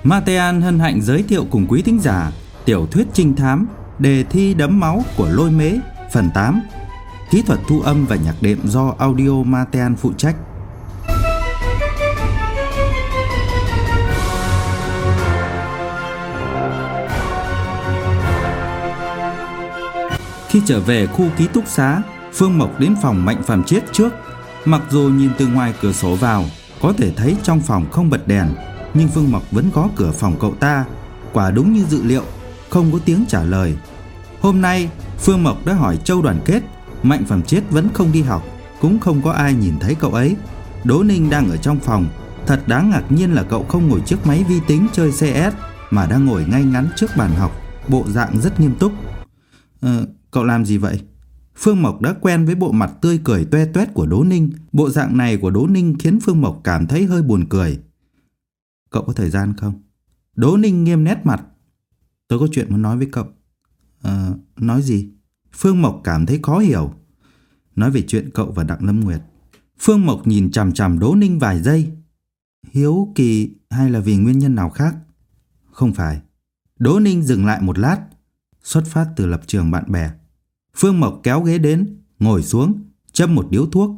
Matean hân hạnh giới thiệu cùng quý thính giả tiểu thuyết trinh thám Đề thi đẫm máu của Lôi Mế phần 8. Kỹ thuật thu âm và nhạc đệm do Audio Matean phụ trách. Khi trở về khu ký túc xá, Phương Mộc đến phòng Mạnh Phàm Chiết trước. Mặc dù nhìn từ ngoài cửa sổ vào có thể thấy trong phòng không bật đèn, nhưng Phương Mộc vẫn có cửa phòng cậu ta. Quả đúng như dự liệu, không có tiếng trả lời. Hôm nay Phương Mộc đã hỏi Châu Đoàn Kết, Mạnh Phàm Chiết vẫn không đi học, cũng không có ai nhìn thấy cậu ấy. Đỗ Ninh đang ở trong phòng. Thật đáng ngạc nhiên là cậu không ngồi trước máy vi tính chơi CS, mà đang ngồi ngay ngắn trước bàn học, bộ dạng rất nghiêm túc. Cậu làm gì vậy? Phương Mộc đã quen với bộ mặt tươi cười toe toét của Đỗ Ninh. Bộ dạng này của Đỗ Ninh khiến Phương Mộc cảm thấy hơi buồn cười. Cậu có thời gian không? Đỗ Ninh nghiêm nét mặt. Tôi có chuyện muốn nói với cậu. Nói gì? Phương Mộc cảm thấy khó hiểu. Nói về chuyện cậu và Đặng Lâm Nguyệt. Phương Mộc nhìn chằm chằm Đỗ Ninh vài giây. Hiếu kỳ hay là vì nguyên nhân nào khác? Không phải. Đỗ Ninh dừng lại một lát. Xuất phát từ lập trường bạn bè. Phương Mộc kéo ghế đến, ngồi xuống, châm một điếu thuốc.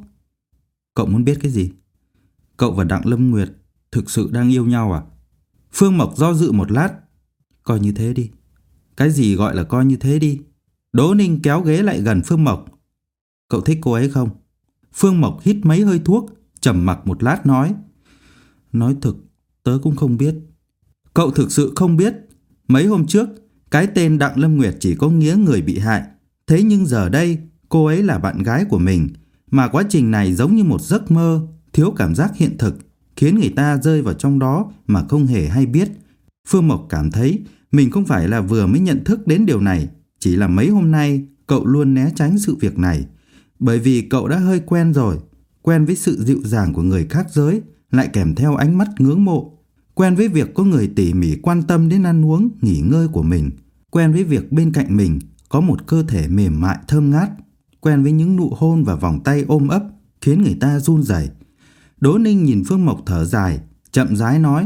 Cậu muốn biết cái gì? Cậu và Đặng Lâm Nguyệt thực sự đang yêu nhau à? Phương Mộc do dự một lát. Coi như thế đi. Cái gì gọi là coi như thế đi? Đỗ Ninh kéo ghế lại gần Phương Mộc. Cậu thích cô ấy không? Phương Mộc hít mấy hơi thuốc, trầm mặc một lát nói. Nói thực, tớ cũng không biết. Cậu thực sự không biết? Mấy hôm trước, cái tên Đặng Lâm Nguyệt chỉ có nghĩa người bị hại. Thế nhưng giờ đây, cô ấy là bạn gái của mình. Mà quá trình này giống như một giấc mơ, thiếu cảm giác hiện thực, khiến người ta rơi vào trong đó mà không hề hay biết. Phương Mộc cảm thấy mình không phải là vừa mới nhận thức đến điều này, chỉ là mấy hôm nay cậu luôn né tránh sự việc này. Bởi vì cậu đã hơi quen rồi, quen với sự dịu dàng của người khác giới, lại kèm theo ánh mắt ngưỡng mộ. Quen với việc có người tỉ mỉ quan tâm đến ăn uống, nghỉ ngơi của mình. Quen với việc bên cạnh mình có một cơ thể mềm mại thơm ngát. Quen với những nụ hôn và vòng tay ôm ấp khiến người ta run rẩy. Đỗ Ninh nhìn Phương Mộc thở dài, chậm rãi nói.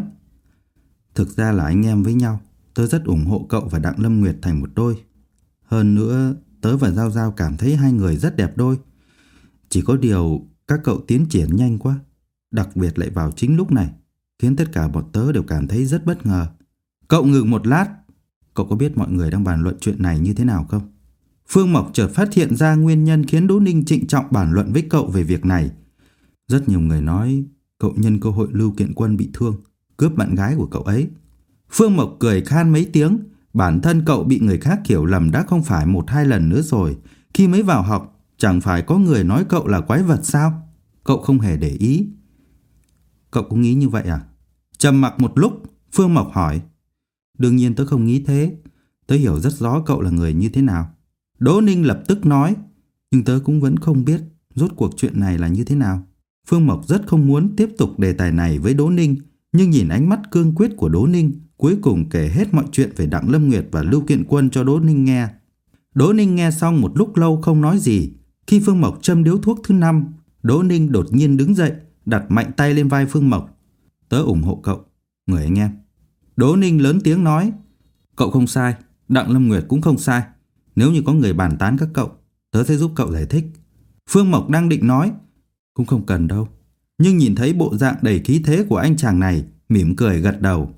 Thực ra là anh em với nhau, tớ rất ủng hộ cậu và Đặng Lâm Nguyệt thành một đôi. Hơn nữa, tớ và Giao Giao cảm thấy hai người rất đẹp đôi. Chỉ có điều các cậu tiến triển nhanh quá, đặc biệt lại vào chính lúc này, khiến tất cả bọn tớ đều cảm thấy rất bất ngờ. Cậu ngừng một lát. Cậu có biết mọi người đang bàn luận chuyện này như thế nào không? Phương Mộc chợt phát hiện ra nguyên nhân khiến Đỗ Ninh trịnh trọng bàn luận với cậu về việc này. Rất nhiều người nói cậu nhân cơ hội Lưu Kiện Quân bị thương, cướp bạn gái của cậu ấy. Phương Mộc cười khan mấy tiếng. Bản thân cậu bị người khác hiểu lầm đã không phải 1-2 lần nữa rồi. Khi mới vào học, chẳng phải có người nói cậu là quái vật sao? Cậu không hề để ý. Cậu cũng nghĩ như vậy à? Trầm mặc một lúc, Phương Mộc hỏi. Đương nhiên tớ không nghĩ thế. Tớ hiểu rất rõ cậu là người như thế nào. Đỗ Ninh lập tức nói. Nhưng tớ cũng vẫn không biết rốt cuộc chuyện này là như thế nào. Phương Mộc rất không muốn tiếp tục đề tài này với Đỗ Ninh, nhưng nhìn ánh mắt cương quyết của Đỗ Ninh, cuối cùng kể hết mọi chuyện về Đặng Lâm Nguyệt và Lưu Kiện Quân cho Đỗ Ninh nghe. Đỗ Ninh nghe xong một lúc lâu không nói gì. Khi Phương Mộc châm điếu thuốc thứ 5, Đỗ Ninh đột nhiên đứng dậy, đặt mạnh tay lên vai Phương Mộc. Tớ ủng hộ cậu, người anh em. Đỗ Ninh lớn tiếng nói. Cậu không sai, Đặng Lâm Nguyệt cũng không sai. Nếu như có người bàn tán các cậu, tớ sẽ giúp cậu giải thích. Phương Mộc đang định nói. Cũng không cần đâu. Nhưng nhìn thấy bộ dạng đầy khí thế của anh chàng này, mỉm cười gật đầu.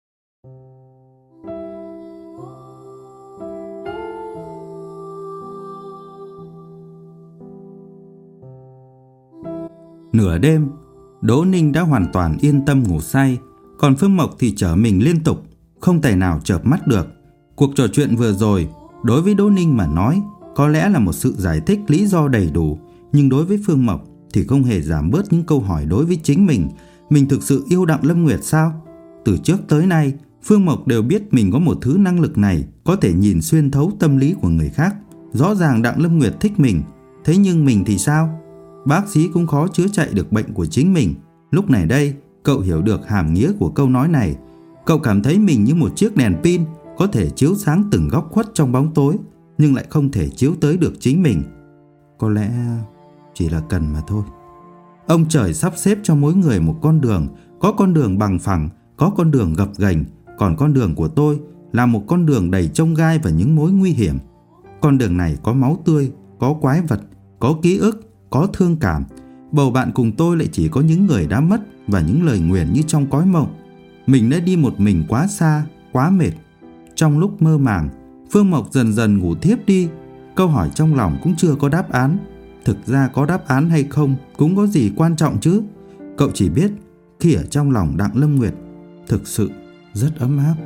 Nửa đêm, Đỗ Ninh đã hoàn toàn yên tâm ngủ say. Còn Phương Mộc thì trở mình liên tục, không thể nào chợp mắt được. Cuộc trò chuyện vừa rồi, đối với Đỗ Ninh mà nói, có lẽ là một sự giải thích lý do đầy đủ. Nhưng đối với Phương Mộc thì không hề giảm bớt những câu hỏi đối với chính mình. Mình thực sự yêu Đặng Lâm Nguyệt sao? Từ trước tới nay, Phương Mộc đều biết mình có một thứ năng lực này, có thể nhìn xuyên thấu tâm lý của người khác. Rõ ràng Đặng Lâm Nguyệt thích mình, thế nhưng mình thì sao? Bác sĩ cũng khó chữa chạy được bệnh của chính mình. Lúc này đây, cậu hiểu được hàm nghĩa của câu nói này. Cậu cảm thấy mình như một chiếc đèn pin, có thể chiếu sáng từng góc khuất trong bóng tối, nhưng lại không thể chiếu tới được chính mình. Có lẽ chỉ là cần mà thôi. Ông trời sắp xếp cho mỗi người một con đường. Có con đường bằng phẳng, có con đường gập ghềnh, Còn con đường của tôi là một con đường đầy chông gai và những mối nguy hiểm. Con đường này có máu tươi, có quái vật, có ký ức, có thương cảm. Bầu bạn cùng tôi lại chỉ có những người đã mất và những lời nguyền như trong cõi mộng. Mình đã đi một mình quá xa, quá mệt. Trong lúc mơ màng, Phương Mộc dần dần ngủ thiếp đi. Câu hỏi trong lòng cũng chưa có đáp án. Thực ra có đáp án hay không cũng có gì quan trọng chứ. Cậu chỉ biết khi ở trong lòng Đặng Lâm Nguyệt thực sự rất ấm áp.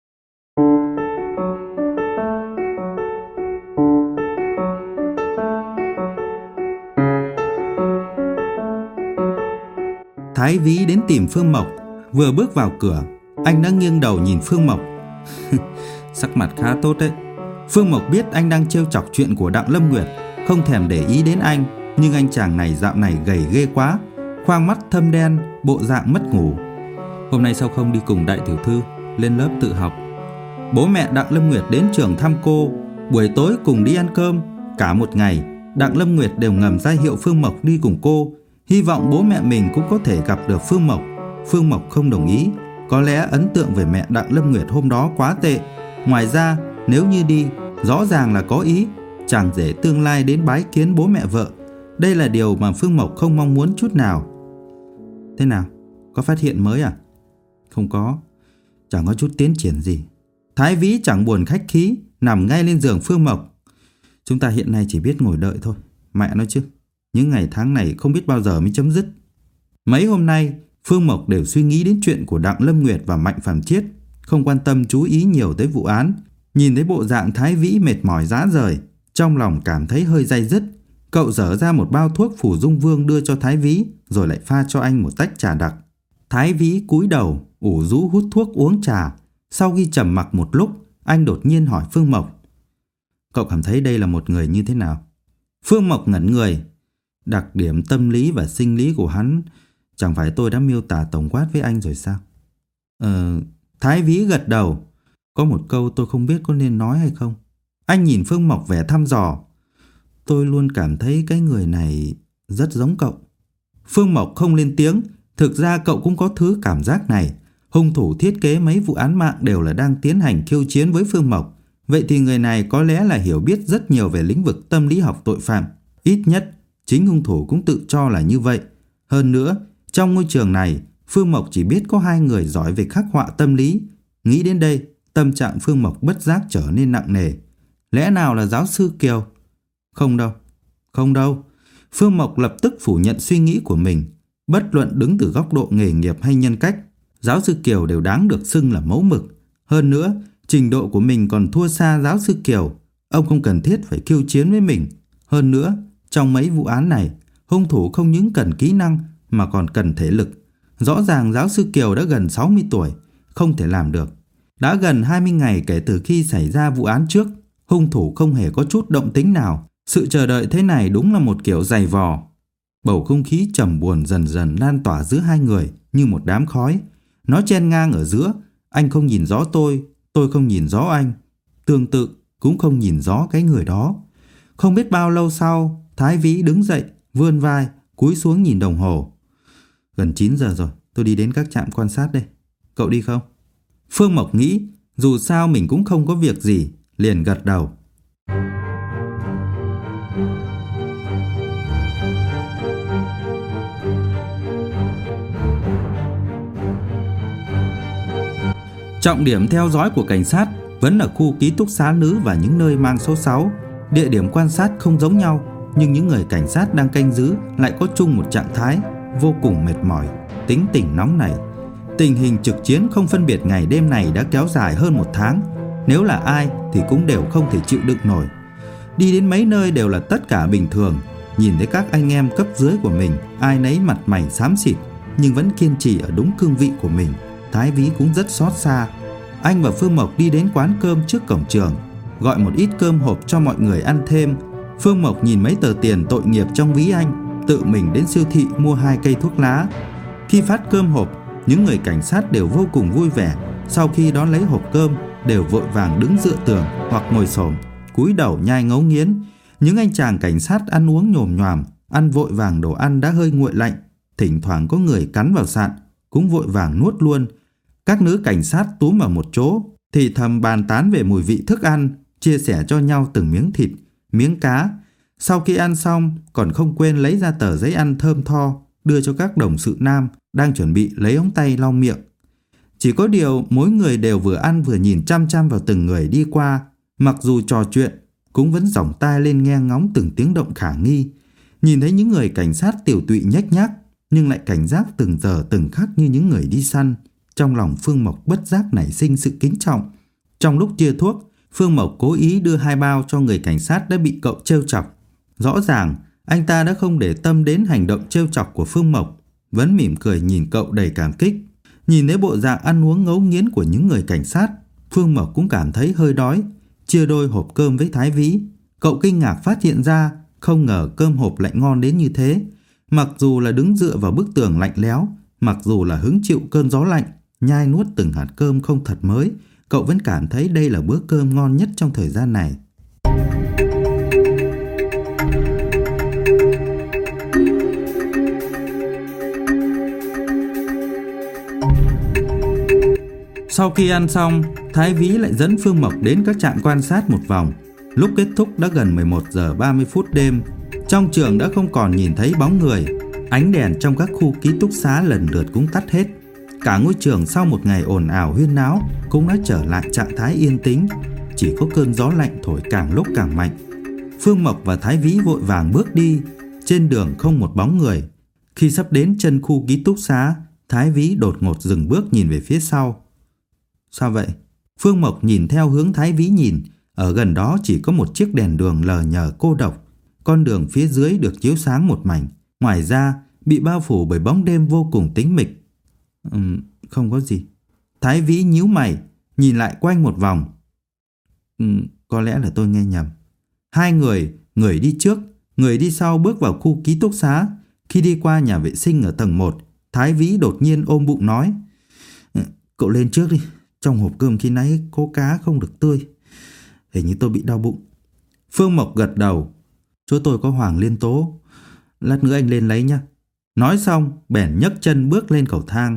Thái Vĩ đến tìm Phương Mộc. Vừa bước vào cửa, anh đã nghiêng đầu nhìn Phương Mộc. Sắc mặt khá tốt đấy. Phương Mộc biết anh đang trêu chọc chuyện của Đặng Lâm Nguyệt, không thèm để ý đến anh. Nhưng anh chàng này dạo này gầy ghê quá, khoang mắt thâm đen, bộ dạng mất ngủ. Hôm nay sao không đi cùng đại tiểu thư lên lớp tự học? Bố mẹ Đặng Lâm Nguyệt đến trường thăm cô, buổi tối cùng đi ăn cơm. Cả một ngày, Đặng Lâm Nguyệt đều ngầm ra hiệu Phương Mộc đi cùng cô, hy vọng bố mẹ mình cũng có thể gặp được Phương Mộc. Phương Mộc không đồng ý. Có lẽ ấn tượng về mẹ Đặng Lâm Nguyệt hôm đó quá tệ. Ngoài ra, nếu như đi, rõ ràng là có ý chàng rể tương lai đến bái kiến bố mẹ vợ. Đây là điều mà Phương Mộc không mong muốn chút nào. Thế nào? Có phát hiện mới à? Không có. Chẳng có chút tiến triển gì. Thái Vĩ chẳng buồn khách khí, nằm ngay lên giường Phương Mộc. Chúng ta hiện nay chỉ biết ngồi đợi thôi. Mẹ nói chứ, những ngày tháng này không biết bao giờ mới chấm dứt. Mấy hôm nay, Phương Mộc đều suy nghĩ đến chuyện của Đặng Lâm Nguyệt và Mạnh Phàm Chiết, không quan tâm chú ý nhiều tới vụ án. Nhìn thấy bộ dạng Thái Vĩ mệt mỏi rã rời, trong lòng cảm thấy hơi day dứt. Cậu dở ra một bao thuốc Phủ Dung Vương đưa cho Thái Vĩ, rồi lại pha cho anh một tách trà đặc. Thái Vĩ cúi đầu, ủ rũ hút thuốc uống trà. Sau khi trầm mặc một lúc, anh đột nhiên hỏi Phương Mộc: Cậu cảm thấy đây là một người như thế nào? Phương Mộc ngẩn người. Đặc điểm tâm lý và sinh lý của hắn, chẳng phải tôi đã miêu tả tổng quát với anh rồi sao? Thái Vĩ gật đầu. Có một câu tôi không biết có nên nói hay không. Anh nhìn Phương Mộc vẻ thăm dò. Tôi luôn cảm thấy cái người này rất giống cậu. Phương Mộc không lên tiếng. Thực ra cậu cũng có thứ cảm giác này. Hung thủ thiết kế mấy vụ án mạng đều là đang tiến hành khiêu chiến với Phương Mộc. Vậy thì người này có lẽ là hiểu biết rất nhiều về lĩnh vực tâm lý học tội phạm. Ít nhất, chính hung thủ cũng tự cho là như vậy. Hơn nữa, trong ngôi trường này, Phương Mộc chỉ biết có 2 người giỏi về khắc họa tâm lý. Nghĩ đến đây, tâm trạng Phương Mộc bất giác trở nên nặng nề. Lẽ nào là giáo sư Kiều? Không đâu. Phương Mộc lập tức phủ nhận suy nghĩ của mình. Bất luận đứng từ góc độ nghề nghiệp hay nhân cách, giáo sư Kiều đều đáng được xưng là mẫu mực. Hơn nữa, trình độ của mình còn thua xa giáo sư Kiều. Ông không cần thiết phải khiêu chiến với mình. Hơn nữa, trong mấy vụ án này, hung thủ không những cần kỹ năng mà còn cần thể lực. Rõ ràng giáo sư Kiều đã gần 60 tuổi, không thể làm được. Đã gần 20 ngày kể từ khi xảy ra vụ án trước, hung thủ không hề có chút động tĩnh nào. Sự chờ đợi thế này đúng là một kiểu dày vò. Bầu không khí trầm buồn dần dần lan tỏa giữa 2 người như một đám khói. Nó chen ngang ở giữa. Anh không nhìn rõ tôi không nhìn rõ anh. Tương tự cũng không nhìn rõ cái người đó. Không biết bao lâu sau, Thái Vĩ đứng dậy, vươn vai, cúi xuống nhìn đồng hồ. Gần 9 giờ rồi, tôi đi đến các trạm quan sát đây. Cậu đi không? Phương Mộc nghĩ, dù sao mình cũng không có việc gì, liền gật đầu. Trọng điểm theo dõi của cảnh sát vẫn ở khu ký túc xá nữ và những nơi mang số 6. Địa điểm quan sát không giống nhau, nhưng những người cảnh sát đang canh giữ lại có chung một trạng thái vô cùng mệt mỏi, tính tình nóng nảy. Tình hình trực chiến không phân biệt ngày đêm này đã kéo dài hơn 1 tháng. Nếu là ai thì cũng đều không thể chịu đựng nổi. Đi đến mấy nơi đều là tất cả bình thường. Nhìn thấy các anh em cấp dưới của mình, ai nấy mặt mày xám xịt nhưng vẫn kiên trì ở đúng cương vị của mình, Thái Vĩ cũng rất xót xa. Anh và Phương Mộc đi đến quán cơm trước cổng trường, gọi một ít cơm hộp cho mọi người ăn thêm. Phương Mộc nhìn mấy tờ tiền tội nghiệp trong ví anh, tự mình đến siêu thị mua 2 cây thuốc lá. Khi phát cơm hộp, những người cảnh sát đều vô cùng vui vẻ. Sau khi đón lấy hộp cơm, đều vội vàng đứng dựa tường hoặc ngồi xổm, cúi đầu nhai ngấu nghiến. Những anh chàng cảnh sát ăn uống nhồm nhoàm, ăn vội vàng đồ ăn đã hơi nguội lạnh. Thỉnh thoảng có người cắn vào sạn, cũng vội vàng nuốt luôn. Các nữ cảnh sát túm vào một chỗ, thì thầm bàn tán về mùi vị thức ăn, chia sẻ cho nhau từng miếng thịt, miếng cá. Sau khi ăn xong, còn không quên lấy ra tờ giấy ăn thơm tho, đưa cho các đồng sự nam đang chuẩn bị lấy ống tay lau miệng. Chỉ có điều mỗi người đều vừa ăn vừa nhìn chăm chăm vào từng người đi qua, mặc dù trò chuyện cũng vẫn dòng tai lên nghe ngóng từng tiếng động khả nghi. Nhìn thấy những người cảnh sát tiểu tụy nhếch nhác, nhưng lại cảnh giác từng giờ từng khắc như những người đi săn. Trong lòng Phương Mộc bất giác nảy sinh sự kính trọng. Trong lúc chia thuốc, Phương Mộc cố ý đưa 2 bao cho người cảnh sát đã bị cậu trêu chọc. Rõ ràng anh ta đã không để tâm đến hành động trêu chọc của Phương Mộc, vẫn mỉm cười nhìn cậu đầy cảm kích. Nhìn thấy bộ dạng ăn uống ngấu nghiến của những người cảnh sát, Phương Mộc cũng cảm thấy hơi đói. Chia đôi hộp cơm với Thái Vĩ, cậu kinh ngạc phát hiện ra không ngờ cơm hộp lại ngon đến như thế. Mặc dù là đứng dựa vào bức tường lạnh lẽo, mặc dù là hứng chịu cơn gió lạnh, nhai nuốt từng hạt cơm không thật mới, cậu vẫn cảm thấy đây là bữa cơm ngon nhất trong thời gian này. Sau khi ăn xong, Thái Vĩ lại dẫn Phương Mộc đến các trạm quan sát một vòng. Lúc kết thúc đã gần 11 giờ 30 phút đêm. Trong trường đã không còn nhìn thấy bóng người. Ánh đèn trong các khu ký túc xá lần lượt cũng tắt hết. Cả ngôi trường sau một ngày ồn ào huyên náo cũng đã trở lại trạng thái yên tĩnh. Chỉ có cơn gió lạnh thổi càng lúc càng mạnh. Phương Mộc và Thái Vĩ vội vàng bước đi. Trên đường không một bóng người. Khi sắp đến chân khu ký túc xá, Thái Vĩ đột ngột dừng bước nhìn về phía sau. Sao vậy? Phương Mộc nhìn theo hướng Thái Vĩ nhìn. Ở gần đó chỉ có một chiếc đèn đường lờ nhờ cô độc. Con đường phía dưới được chiếu sáng một mảnh. Ngoài ra bị bao phủ bởi bóng đêm vô cùng tĩnh mịch. Không có gì. Thái Vĩ nhíu mày, nhìn lại quanh một vòng. Có lẽ là tôi nghe nhầm. 2 người, người đi trước, người đi sau bước vào khu ký túc xá. Khi đi qua nhà vệ sinh ở tầng 1, Thái Vĩ đột nhiên ôm bụng nói: Cậu lên trước đi. Trong hộp cơm khi nãy có cá không được tươi. Hình như tôi bị đau bụng. Phương Mộc gật đầu. Chỗ tôi có Hoàng Liên Tố. Lát nữa anh lên lấy nhé. Nói xong bèn nhấc chân bước lên cầu thang.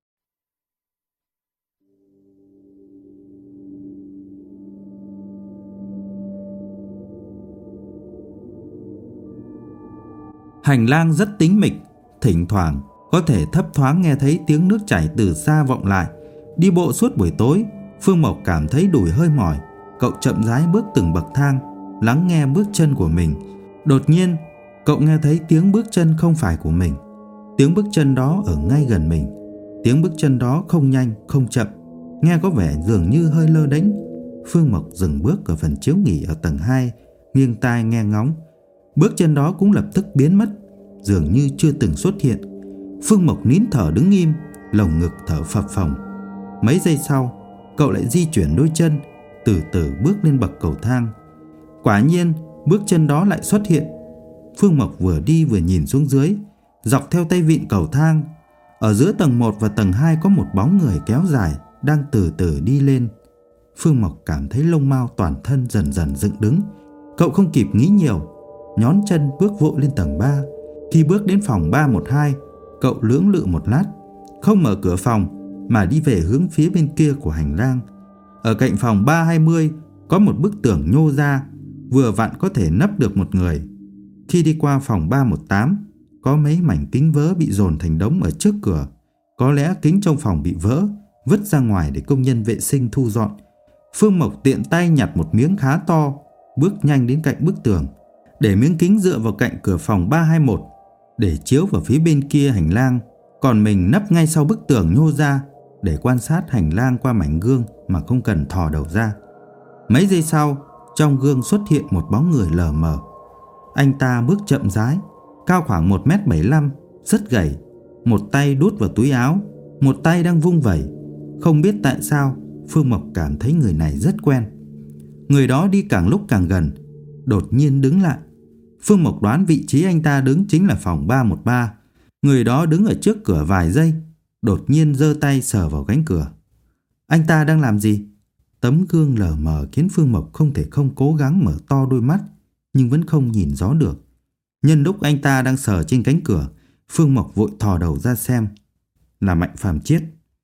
Hành lang rất tĩnh mịch. Thỉnh thoảng có thể thấp thoáng nghe thấy tiếng nước chảy từ xa vọng lại. Đi bộ suốt buổi tối, Phương Mộc cảm thấy đùi hơi mỏi. Cậu chậm rãi bước từng bậc thang, lắng nghe bước chân của mình. Đột nhiên, cậu nghe thấy tiếng bước chân không phải của mình. Tiếng bước chân đó ở ngay gần mình. Tiếng bước chân đó không nhanh, không chậm, nghe có vẻ dường như hơi lơ đễnh. Phương Mộc dừng bước ở phần chiếu nghỉ ở tầng 2, nghiêng tai nghe ngóng. Bước chân đó cũng lập tức biến mất, dường như chưa từng xuất hiện. Phương Mộc nín thở đứng im, lồng ngực thở phập phồng. Mấy giây sau, cậu lại di chuyển đôi chân, từ từ bước lên bậc cầu thang. Quả nhiên, bước chân đó lại xuất hiện. Phương Mộc vừa đi vừa nhìn xuống dưới, dọc theo tay vịn cầu thang. Ở giữa tầng 1 và tầng 2 có một bóng người kéo dài đang từ từ đi lên. Phương Mộc cảm thấy lông mao toàn thân dần dần dựng đứng. Cậu không kịp nghĩ nhiều, nhón chân bước vội lên tầng 3. Khi bước đến phòng 312, cậu lưỡng lự một lát, không mở cửa phòng mà đi về hướng phía bên kia của hành lang. Ở cạnh phòng 320 có một bức tường nhô ra, vừa vặn có thể nấp được một người. Khi đi qua phòng 318, có mấy mảnh kính vỡ bị dồn thành đống ở trước cửa. Có lẽ kính trong phòng bị vỡ, vứt ra ngoài để công nhân vệ sinh thu dọn. Phương Mộc tiện tay nhặt một miếng khá to, bước nhanh đến cạnh bức tường, để miếng kính dựa vào cạnh cửa phòng 321 để chiếu vào phía bên kia hành lang. Còn mình nấp ngay sau bức tường nhô ra để quan sát hành lang qua mảnh gương mà không cần thò đầu ra. Mấy giây sau, trong gương xuất hiện một bóng người lờ mờ. Anh ta bước chậm rãi, cao khoảng 1m75, rất gầy. Một tay đút vào túi áo, một tay đang vung vẩy. Không biết tại sao, Phương Mộc cảm thấy người này rất quen. Người đó đi càng lúc càng gần, đột nhiên đứng lại. Phương Mộc đoán vị trí anh ta đứng chính là phòng 313. Người đó đứng ở trước cửa vài giây, đột nhiên giơ tay sờ vào cánh cửa. Anh ta đang làm gì? Tấm gương lờ mờ khiến Phương Mộc không thể không cố gắng mở to đôi mắt, nhưng vẫn không nhìn rõ được. Nhân lúc anh ta đang sờ trên cánh cửa, Phương Mộc vội thò đầu ra xem. Là Mạnh Phàm Chiết.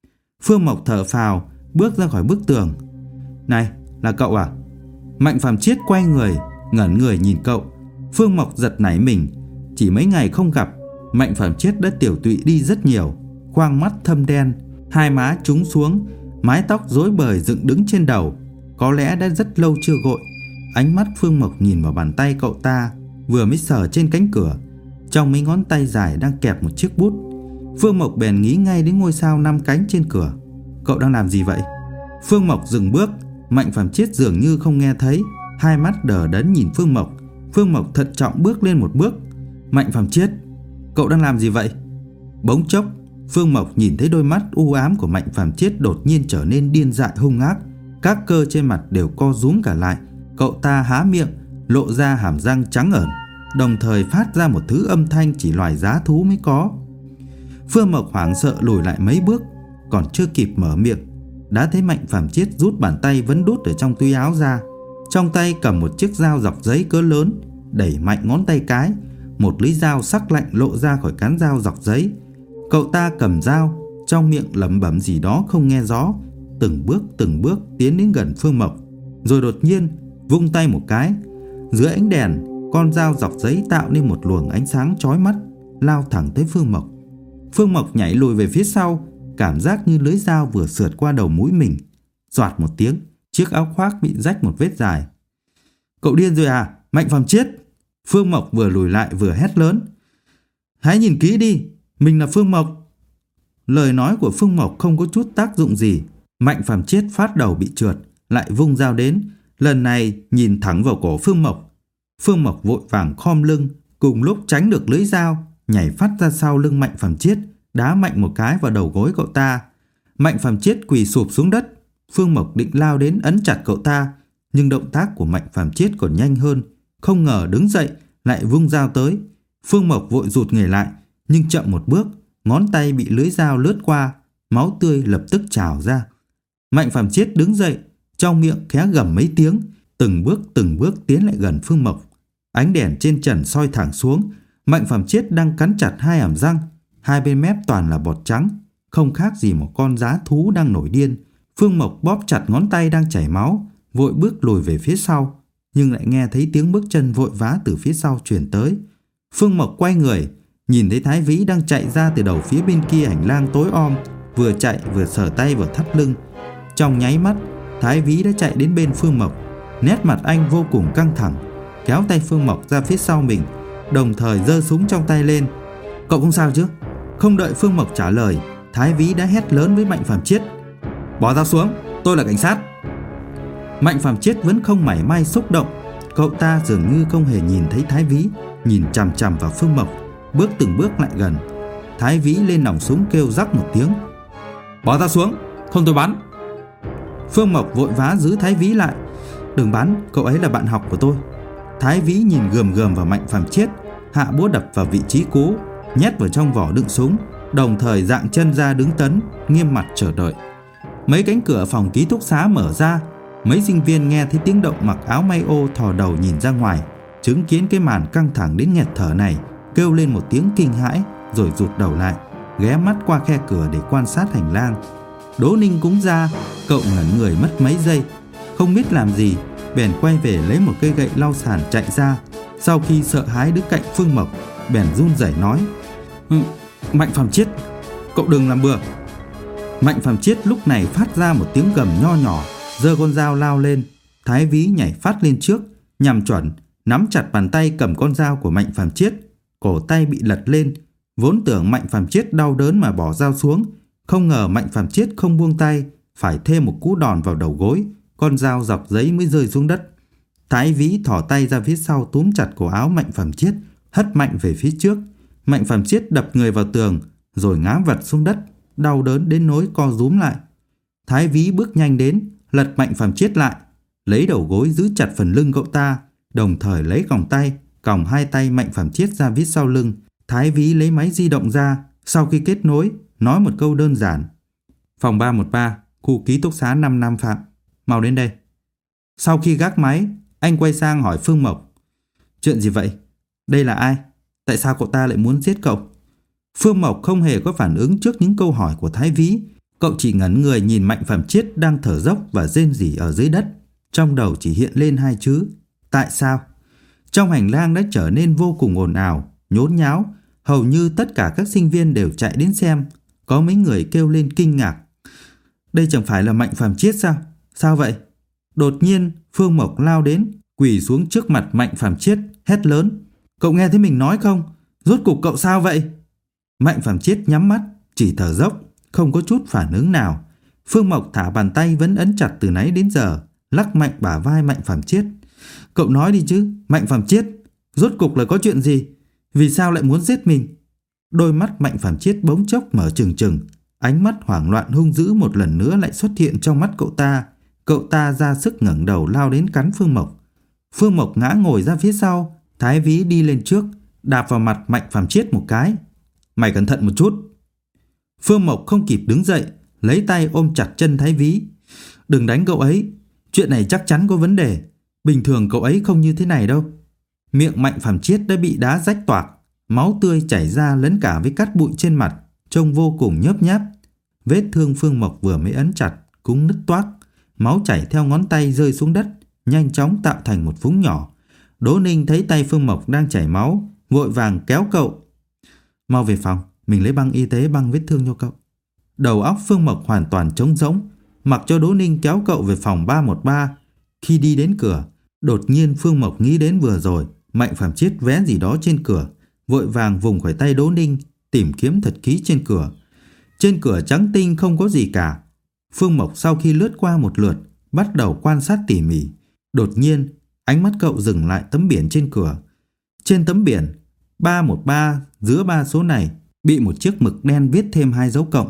Phương Mộc thở phào, bước ra khỏi bức tường. Này, là cậu à? Mạnh Phàm Chiết quay người, ngẩn người nhìn cậu. Phương Mộc giật nảy mình. Chỉ mấy ngày không gặp, Mạnh Phàm Chiết đã tiểu tụy đi rất nhiều. Khoang mắt thâm đen, hai má trũng xuống, mái tóc rối bời dựng đứng trên đầu. Có lẽ đã rất lâu chưa gội. Ánh mắt Phương Mộc nhìn vào bàn tay cậu ta vừa mới sờ trên cánh cửa. Trong mấy ngón tay dài đang kẹp một chiếc bút. Phương Mộc bèn nghĩ ngay đến ngôi sao 5 cánh trên cửa. Cậu đang làm gì vậy? Phương Mộc dừng bước. Mạnh Phàm Chiết dường như không nghe thấy, hai mắt đờ đẫn nhìn Phương Mộc. Phương Mộc thận trọng bước lên một bước. Mạnh Phàm Chiết, cậu đang làm gì vậy? Bỗng chốc, Phương Mộc nhìn thấy đôi mắt u ám của Mạnh Phàm Chiết đột nhiên trở nên điên dại hung ác. Các cơ trên mặt đều co rúm cả lại. Cậu ta há miệng, lộ ra hàm răng trắng ởn, đồng thời phát ra một thứ âm thanh chỉ loài dã thú mới có. Phương Mộc hoảng sợ lùi lại mấy bước. Còn chưa kịp mở miệng, đã thấy Mạnh Phàm Chiết rút bàn tay vẫn đút ở trong túi áo ra. Trong tay cầm một chiếc dao dọc giấy cỡ lớn, đẩy mạnh ngón tay cái. Một lưỡi dao sắc lạnh lộ ra khỏi cán dao dọc giấy. Cậu ta cầm dao, trong miệng lẩm bẩm gì đó không nghe rõ, từng bước tiến đến gần Phương Mộc. Rồi đột nhiên vung tay một cái. Dưới ánh đèn, con dao dọc giấy tạo nên một luồng ánh sáng chói mắt, lao thẳng tới Phương Mộc. Phương Mộc nhảy lùi về phía sau, cảm giác như lưỡi dao vừa sượt qua đầu mũi mình. Doạt một tiếng, chiếc áo khoác bị rách một vết dài. Cậu điên rồi à, Mạnh Phàm Chiết? Phương Mộc vừa lùi lại vừa hét lớn. Hãy nhìn kỹ đi, mình là Phương Mộc. Lời nói của Phương Mộc không có chút tác dụng gì. Mạnh Phàm Chiết phát đầu bị trượt, lại vung dao đến, lần này nhìn thẳng vào cổ Phương Mộc. Phương Mộc vội vàng khom lưng, cùng lúc tránh được lưỡi dao, nhảy phát ra sau lưng Mạnh Phàm Chiết, đá mạnh một cái vào đầu gối cậu ta. Mạnh Phàm Chiết quỳ sụp xuống đất. Phương Mộc định lao đến ấn chặt cậu ta, nhưng động tác của Mạnh Phàm Chiết còn nhanh hơn. Không ngờ đứng dậy lại vung dao tới. Phương Mộc vội rụt người lại, nhưng chậm một bước, ngón tay bị lưỡi dao lướt qua, máu tươi lập tức trào ra. Mạnh Phàm Chiết đứng dậy, trong miệng khẽ gầm mấy tiếng, từng bước tiến lại gần Phương Mộc. Ánh đèn trên trần soi thẳng xuống. Mạnh Phàm Chiết đang cắn chặt hai hàm răng, hai bên mép toàn là bọt trắng, không khác gì một con dã thú đang nổi điên. Phương Mộc bóp chặt ngón tay đang chảy máu, vội bước lùi về phía sau, nhưng lại nghe thấy tiếng bước chân vội vã từ phía sau truyền tới. Phương Mộc quay người, nhìn thấy Thái Vĩ đang chạy ra từ đầu phía bên kia hành lang tối om, vừa chạy vừa sờ tay vào thắt lưng. Trong nháy mắt, Thái Vĩ đã chạy đến bên Phương Mộc. Nét mặt anh vô cùng căng thẳng, kéo tay Phương Mộc ra phía sau mình, đồng thời giơ súng trong tay lên. Cậu không sao chứ? Không đợi Phương Mộc trả lời, Thái Vĩ đã hét lớn với Mạnh Phàm Chiết. Bỏ dao xuống, tôi là cảnh sát. Mạnh Phàm Chiết vẫn không mảy may xúc động. Cậu ta dường như không hề nhìn thấy Thái Vĩ, nhìn chằm chằm vào Phương Mộc, bước từng bước lại gần. Thái Vĩ lên nòng súng kêu rắc một tiếng. Bỏ dao xuống, không tôi bắn. Phương Mộc vội vã giữ Thái Vĩ lại. Đừng bắn, cậu ấy là bạn học của tôi. Thái Vĩ nhìn gườm gườm vào Mạnh Phàm Chiết, hạ búa đập vào vị trí cũ, nhét vào trong vỏ đựng súng, đồng thời dạng chân ra đứng tấn, nghiêm mặt chờ đợi. Mấy cánh cửa phòng ký túc xá mở ra. Mấy sinh viên nghe thấy tiếng động mặc áo may ô thò đầu nhìn ra ngoài, chứng kiến cái màn căng thẳng đến nghẹt thở này, kêu lên một tiếng kinh hãi, rồi rụt đầu lại, ghé mắt qua khe cửa để quan sát hành lang. Đỗ Ninh cũng ra. Cậu ngẩn người mất mấy giây, không biết làm gì, bèn quay về lấy một cây gậy lau sàn chạy ra. Sau khi sợ hãi đứng cạnh Phương Mộc, bèn run rẩy nói. Mạnh Phàm Chiết, cậu đừng làm bừa. Mạnh Phàm Chiết lúc này phát ra một tiếng gầm nho nhỏ, giơ con dao lao lên. Thái Vĩ nhảy phát lên trước, nhằm chuẩn, nắm chặt bàn tay cầm con dao của Mạnh Phàm Chiết. Cổ tay bị lật lên. Vốn tưởng Mạnh Phàm Chiết đau đớn mà bỏ dao xuống, không ngờ Mạnh Phàm Chiết không buông tay, phải thêm một cú đòn vào đầu gối, con dao dọc giấy mới rơi xuống đất. Thái Vĩ thò tay ra phía sau túm chặt cổ áo Mạnh Phàm Chiết, hất mạnh về phía trước. Mạnh Phàm Chiết đập người vào tường, rồi ngã vật xuống đất, đau đớn đến nỗi co rúm lại. Thái Vĩ bước nhanh đến, lật Mạnh Phàm Chiết lại, lấy đầu gối giữ chặt phần lưng cậu ta, đồng thời lấy còng tay, còng hai tay Mạnh Phàm Chiết ra phía sau lưng. Thái Vĩ lấy máy di động ra, sau khi kết nối, nói một câu đơn giản. Phòng 313, khu ký túc xá 5 năm Phạm, mau đến đây. Sau khi gác máy, anh quay sang hỏi Phương Mộc. Chuyện gì vậy? Đây là ai? Tại sao cậu ta lại muốn giết cậu? Phương Mộc không hề có phản ứng trước những câu hỏi của Thái Vĩ. Cậu chỉ ngẩn người nhìn Mạnh Phạm Chiết đang thở dốc và rên rỉ ở dưới đất. Trong đầu chỉ hiện lên hai chữ: tại sao? Trong hành lang đã trở nên vô cùng ồn ào, nhốn nháo. Hầu như tất cả các sinh viên đều chạy đến xem. Có mấy người kêu lên kinh ngạc: đây chẳng phải là Mạnh Phạm Chiết sao? Sao vậy? Đột nhiên Phương Mộc lao đến, quỳ xuống trước mặt Mạnh Phạm Chiết, hét lớn: cậu nghe thấy mình nói không? Rốt cục cậu sao vậy? Mạnh Phạm Chiết nhắm mắt, chỉ thở dốc, không có chút phản ứng nào. Phương Mộc thả bàn tay vẫn ấn chặt từ nãy đến giờ, lắc mạnh bả vai Mạnh Phạm Chiết. Cậu nói đi chứ, Mạnh Phạm Chiết, rốt cục là có chuyện gì? Vì sao lại muốn giết mình? Đôi mắt Mạnh Phạm Chiết bỗng chốc mở trừng trừng, ánh mắt hoảng loạn hung dữ một lần nữa lại xuất hiện trong mắt cậu ta. Cậu ta ra sức ngẩng đầu lao đến cắn Phương Mộc. Phương Mộc ngã ngồi ra phía sau, Thái Vĩ đi lên trước, đạp vào mặt Mạnh Phạm Chiết một cái. Mày cẩn thận một chút. Phương Mộc không kịp đứng dậy, lấy tay ôm chặt chân Thái Vĩ. Đừng đánh cậu ấy, chuyện này chắc chắn có vấn đề. Bình thường cậu ấy không như thế này đâu. Miệng Mạnh Phạm Chiết đã bị đá rách toạc, máu tươi chảy ra lẫn cả với cát bụi trên mặt, trông vô cùng nhớp nháp. Vết thương Phương Mộc vừa mới ấn chặt cũng nứt toác, máu chảy theo ngón tay rơi xuống đất, nhanh chóng tạo thành một vũng nhỏ. Đỗ Ninh thấy tay Phương Mộc đang chảy máu, vội vàng kéo cậu. Mau về phòng, mình lấy băng y tế băng vết thương cho cậu. Đầu óc Phương Mộc hoàn toàn trống rỗng, mặc cho Đỗ Ninh kéo cậu về phòng 313. Khi đi đến cửa, đột nhiên Phương Mộc nghĩ đến vừa rồi Mạnh Phạm Chiết vé gì đó trên cửa, vội vàng vùng khỏi tay Đỗ Ninh, tìm kiếm thật kỹ trên cửa. Trên cửa trắng tinh không có gì cả. Phương Mộc sau khi lướt qua một lượt, bắt đầu quan sát tỉ mỉ. Đột nhiên, ánh mắt cậu dừng lại tấm biển trên cửa. Trên tấm biển 313, giữa ba số này bị một chiếc mực đen viết thêm 2 dấu cộng: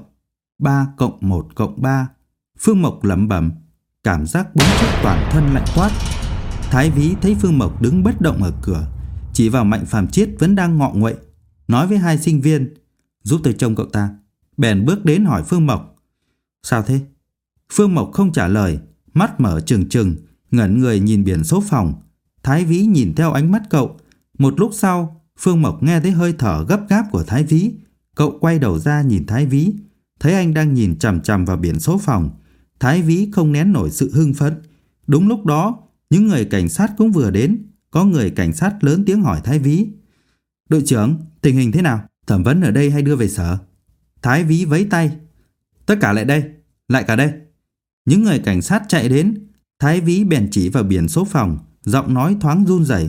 3 + 1 + 3. Phương Mộc lẩm bẩm, cảm giác bỗng chốc toàn thân lạnh toát. Thái Vĩ thấy Phương Mộc đứng bất động ở cửa, chỉ vào Mạnh Phạm Chiết vẫn đang ngọ nguậy, nói với 2 sinh viên: giúp tôi trông cậu ta. Bèn bước đến hỏi Phương Mộc: sao thế? Phương Mộc không trả lời, mắt mở trừng trừng, ngẩn người nhìn biển số phòng. Thái Vĩ nhìn theo ánh mắt cậu. Một lúc sau, Phương Mộc nghe thấy hơi thở gấp gáp của Thái Vĩ. Cậu quay đầu ra nhìn Thái Vĩ, thấy anh đang nhìn chằm chằm vào biển số phòng. Thái Vĩ không nén nổi sự hưng phấn. Đúng lúc đó, những người cảnh sát cũng vừa đến. Có người cảnh sát lớn tiếng hỏi Thái Vĩ: đội trưởng, tình hình thế nào? Thẩm vấn ở đây hay đưa về sở? Thái Vĩ vẫy tay: tất cả lại đây, lại cả đây. Những người cảnh sát chạy đến. Thái Vĩ bèn chỉ vào biển số phòng, giọng nói thoáng run rẩy: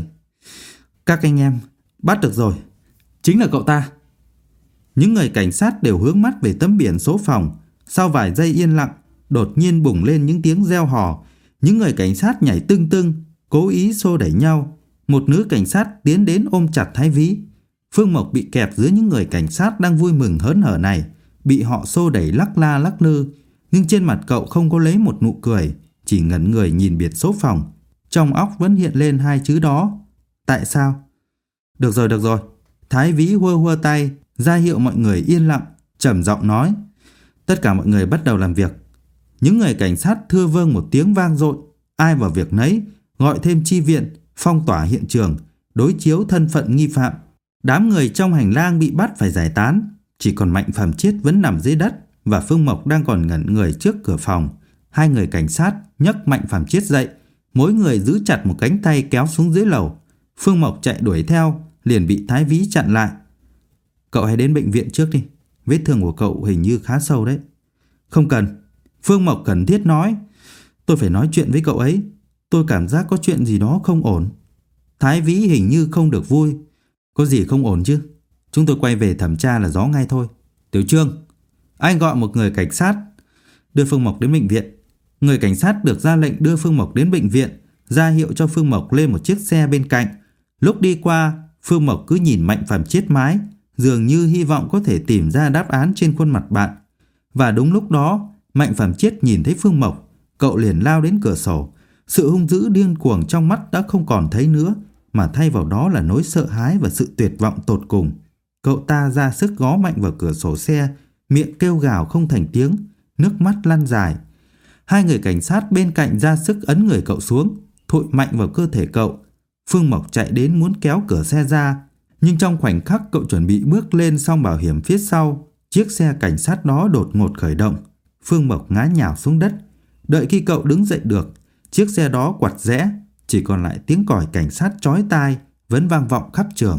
các anh em, bắt được rồi, chính là cậu ta. Những người cảnh sát đều hướng mắt về tấm biển số phòng. Sau vài giây yên lặng, đột nhiên bùng lên những tiếng reo hò. Những người cảnh sát nhảy tưng tưng, cố ý xô đẩy nhau. Một nữ cảnh sát tiến đến ôm chặt Thái Vĩ. Phương Mộc bị kẹp giữa những người cảnh sát đang vui mừng hớn hở này, bị họ xô đẩy lắc la lắc lư. Nhưng trên mặt cậu không có lấy một nụ cười, chỉ ngẩn người nhìn biển số phòng. Trong óc vẫn hiện lên 2 chữ đó: tại sao? Được rồi. Thái Vĩ hua tay, ra hiệu mọi người yên lặng, trầm giọng nói: tất cả mọi người bắt đầu làm việc. Những người cảnh sát thưa vâng một tiếng vang dội, ai vào việc nấy, gọi thêm chi viện, phong tỏa hiện trường, đối chiếu thân phận nghi phạm. Đám người trong hành lang bị bắt phải giải tán, chỉ còn Mạnh Phạm Chiết vẫn nằm dưới đất và Phương Mộc đang còn ngẩn người trước cửa phòng. 2 người cảnh sát nhấc Mạnh Phạm Chiết dậy, mỗi người giữ chặt một cánh tay kéo xuống dưới lầu. Phương Mộc chạy đuổi theo, liền bị Thái Vĩ chặn lại. Cậu hãy đến bệnh viện trước đi, vết thương của cậu hình như khá sâu đấy. Không cần, Phương Mộc cần thiết nói. Tôi phải nói chuyện với cậu ấy, tôi cảm giác có chuyện gì đó không ổn. Thái Vĩ hình như không được vui. Có gì không ổn chứ? Chúng tôi quay về thẩm tra là rõ ngay thôi. Tiểu Trương, anh gọi một người cảnh sát, đưa Phương Mộc đến bệnh viện. Người cảnh sát được ra lệnh đưa Phương Mộc đến bệnh viện, ra hiệu cho Phương Mộc lên một chiếc xe bên cạnh. Lúc đi qua, Phương Mộc cứ nhìn Mạnh Phạm Chiết mãi, dường như hy vọng có thể tìm ra đáp án trên khuôn mặt bạn. Và đúng lúc đó, Mạnh Phạm Chiết nhìn thấy Phương Mộc, cậu liền lao đến cửa sổ. Sự hung dữ điên cuồng trong mắt đã không còn thấy nữa, mà thay vào đó là nỗi sợ hãi và sự tuyệt vọng tột cùng. Cậu ta ra sức gõ mạnh vào cửa sổ xe, miệng kêu gào không thành tiếng, nước mắt lăn dài. 2 người cảnh sát bên cạnh ra sức ấn người cậu xuống, thụi mạnh vào cơ thể cậu. Phương Mộc chạy đến muốn kéo cửa xe ra, nhưng trong khoảnh khắc cậu chuẩn bị bước lên song bảo hiểm phía sau, chiếc xe cảnh sát đó đột ngột khởi động. Phương Mộc ngã nhào xuống đất. Đợi khi cậu đứng dậy được, chiếc xe đó quặt rẽ, chỉ còn lại tiếng còi cảnh sát chói tai vẫn vang vọng khắp trường.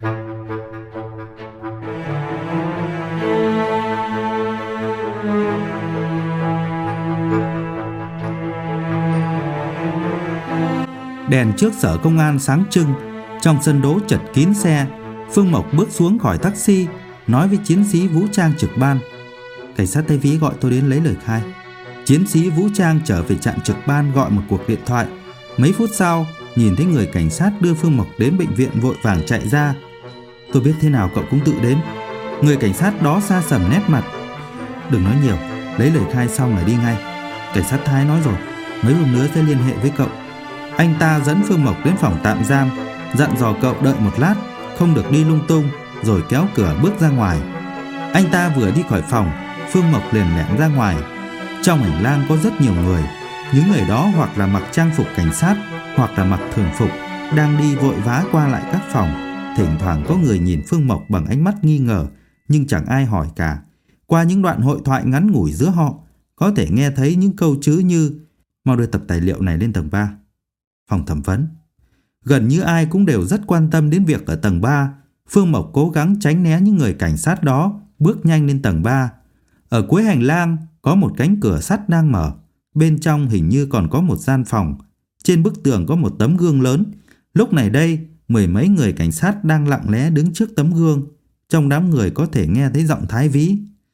Đèn trước sở công an sáng trưng, trong sân đỗ chật kín xe. Phương Mộc bước xuống khỏi taxi, nói với chiến sĩ vũ trang trực ban: "Cảnh sát Thái Vĩ gọi tôi đến lấy lời khai." Chiến sĩ vũ trang trở về trạm trực ban gọi một cuộc điện thoại. Mấy phút sau, nhìn thấy người cảnh sát đưa Phương Mộc đến bệnh viện vội vàng chạy ra. "Tôi biết thế nào cậu cũng tự đến." Người cảnh sát đó sa sầm nét mặt. "Đừng nói nhiều, lấy lời khai xong là đi ngay. Cảnh sát Thái nói rồi, mấy hôm nữa sẽ liên hệ với cậu." Anh ta dẫn Phương Mộc đến phòng tạm giam, dặn dò cậu đợi một lát, không được đi lung tung, rồi kéo cửa bước ra ngoài. Anh ta vừa đi khỏi phòng, Phương Mộc liền lẻn ra ngoài. Trong hành lang có rất nhiều người. Những người đó hoặc là mặc trang phục cảnh sát, hoặc là mặc thường phục, đang đi vội vã qua lại các phòng. Thỉnh thoảng có người nhìn Phương Mộc bằng ánh mắt nghi ngờ, nhưng chẳng ai hỏi cả. Qua những đoạn hội thoại ngắn ngủi giữa họ, có thể nghe thấy những câu chữ như: "Mau đưa tập tài liệu này lên tầng 3. Phòng thẩm vấn." Gần như ai cũng đều rất quan tâm đến việc ở tầng 3. Phương Mộc cố gắng tránh né những người cảnh sát đó, bước nhanh lên tầng 3. Ở cuối hành lang có một cánh cửa sắt đang mở. Bên trong hình như còn có một gian phòng. Trên bức tường có một tấm gương lớn. Lúc này đây, mười mấy người cảnh sát đang lặng lẽ đứng trước tấm gương. Trong đám người có thể nghe thấy giọng Thái Vĩ: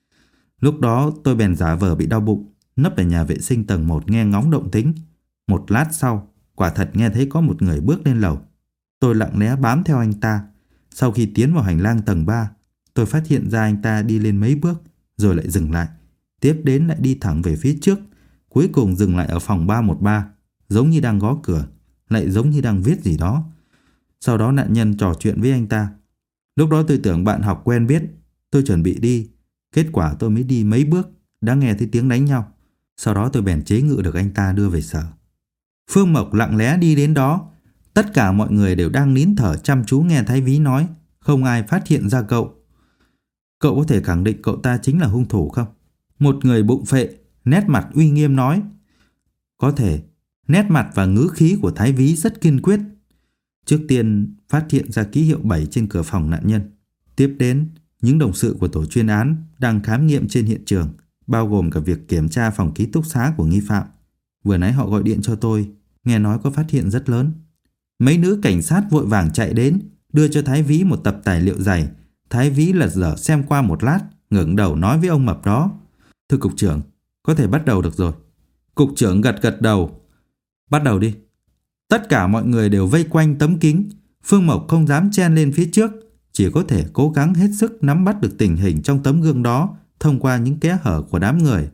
"Lúc đó tôi bèn giả vờ bị đau bụng, nấp ở nhà vệ sinh tầng 1 nghe ngóng động tĩnh. Một lát sau, quả thật nghe thấy có một người bước lên lầu. Tôi lặng lẽ bám theo anh ta. Sau khi tiến vào hành lang tầng 3, tôi phát hiện ra anh ta đi lên mấy bước rồi lại dừng lại. Tiếp đến lại đi thẳng về phía trước, cuối cùng dừng lại ở phòng 313, giống như đang gõ cửa, lại giống như đang viết gì đó. Sau đó nạn nhân trò chuyện với anh ta. Lúc đó tôi tưởng bạn học quen biết. Tôi chuẩn bị đi, kết quả tôi mới đi mấy bước đã nghe thấy tiếng đánh nhau. Sau đó tôi bèn chế ngự được anh ta đưa về sở." Phương Mộc lặng lẽ đi đến đó. Tất cả mọi người đều đang nín thở chăm chú nghe Thái Vĩ nói. Không ai phát hiện ra cậu. "Cậu có thể khẳng định cậu ta chính là hung thủ không?" Một người bụng phệ, nét mặt uy nghiêm nói. "Có thể." Nét mặt và ngữ khí của Thái Vĩ rất kiên quyết. "Trước tiên phát hiện ra ký hiệu 7 trên cửa phòng nạn nhân. Tiếp đến, những đồng sự của tổ chuyên án đang khám nghiệm trên hiện trường, bao gồm cả việc kiểm tra phòng ký túc xá của nghi phạm. Vừa nãy họ gọi điện cho tôi, nghe nói có phát hiện rất lớn." Mấy nữ cảnh sát vội vàng chạy đến, đưa cho Thái Vĩ một tập tài liệu dày. Thái Vĩ lật dở xem qua một lát, ngẩng đầu nói với ông mập đó: "Thưa cục trưởng, có thể bắt đầu được rồi." Cục trưởng gật gật đầu. "Bắt đầu đi." Tất cả mọi người đều vây quanh tấm kính. Phương Mộc không dám chen lên phía trước, chỉ có thể cố gắng hết sức nắm bắt được tình hình trong tấm gương đó thông qua những kẽ hở của đám người.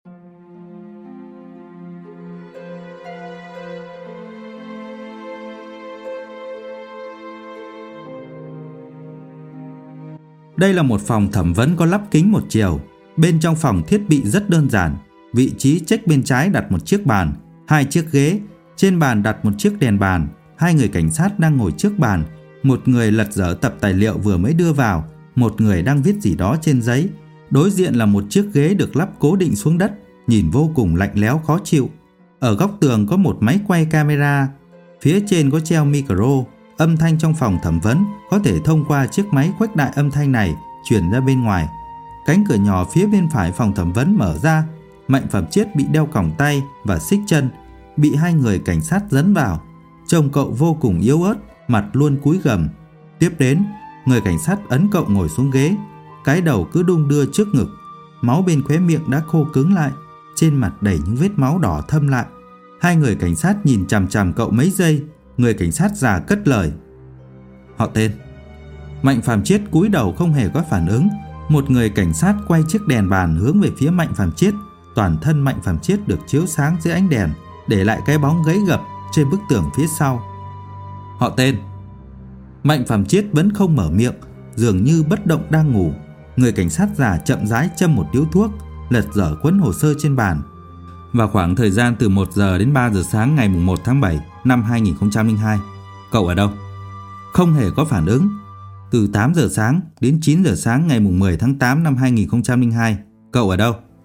Đây là một phòng thẩm vấn có lắp kính một chiều. Bên trong phòng thiết bị rất đơn giản. Vị trí check bên trái đặt một chiếc bàn, 2 chiếc ghế. Trên bàn đặt một chiếc đèn bàn. 2 người cảnh sát đang ngồi trước bàn. Một người lật dở tập tài liệu vừa mới đưa vào. Một người đang viết gì đó trên giấy. Đối diện là một chiếc ghế được lắp cố định xuống đất, nhìn vô cùng lạnh lẽo khó chịu. Ở góc tường có một máy quay camera. Phía trên có treo micro. Âm thanh trong phòng thẩm vấn có thể thông qua chiếc máy khuếch đại âm thanh này truyền ra bên ngoài. Cánh cửa nhỏ phía bên phải phòng thẩm vấn mở ra. Mạnh Phẩm Chiết bị đeo còng tay và xích chân, bị 2 người cảnh sát dẫn vào. Trông cậu vô cùng yếu ớt, mặt luôn cúi gằm. Tiếp đến, người cảnh sát ấn cậu ngồi xuống ghế. Cái đầu cứ đung đưa trước ngực. Máu bên khóe miệng đã khô cứng lại, trên mặt đầy những vết máu đỏ thâm lại. 2 người cảnh sát nhìn chằm chằm cậu mấy giây. Người cảnh sát già cất lời: "Họ tên." Mạnh Phàm Chiết cúi đầu không hề có phản ứng. Một người cảnh sát quay chiếc đèn bàn hướng về phía Mạnh Phàm Chiết. Toàn thân Mạnh Phàm Chiết được chiếu sáng dưới ánh đèn, để lại cái bóng gáy gập trên bức tường phía sau. "Họ tên." Mạnh Phàm Chiết vẫn không mở miệng, dường như bất động đang ngủ. Người cảnh sát già chậm rãi châm một điếu thuốc, lật dở cuốn hồ sơ trên bàn. Vào khoảng thời gian từ 1 giờ đến 3 giờ sáng ngày 1 tháng 7 năm 2002, cậu ở đâu? Không hề có phản ứng. Từ 8 giờ sáng đến 9 giờ sáng ngày 10 tháng 8 năm 2002, cậu ở đâu?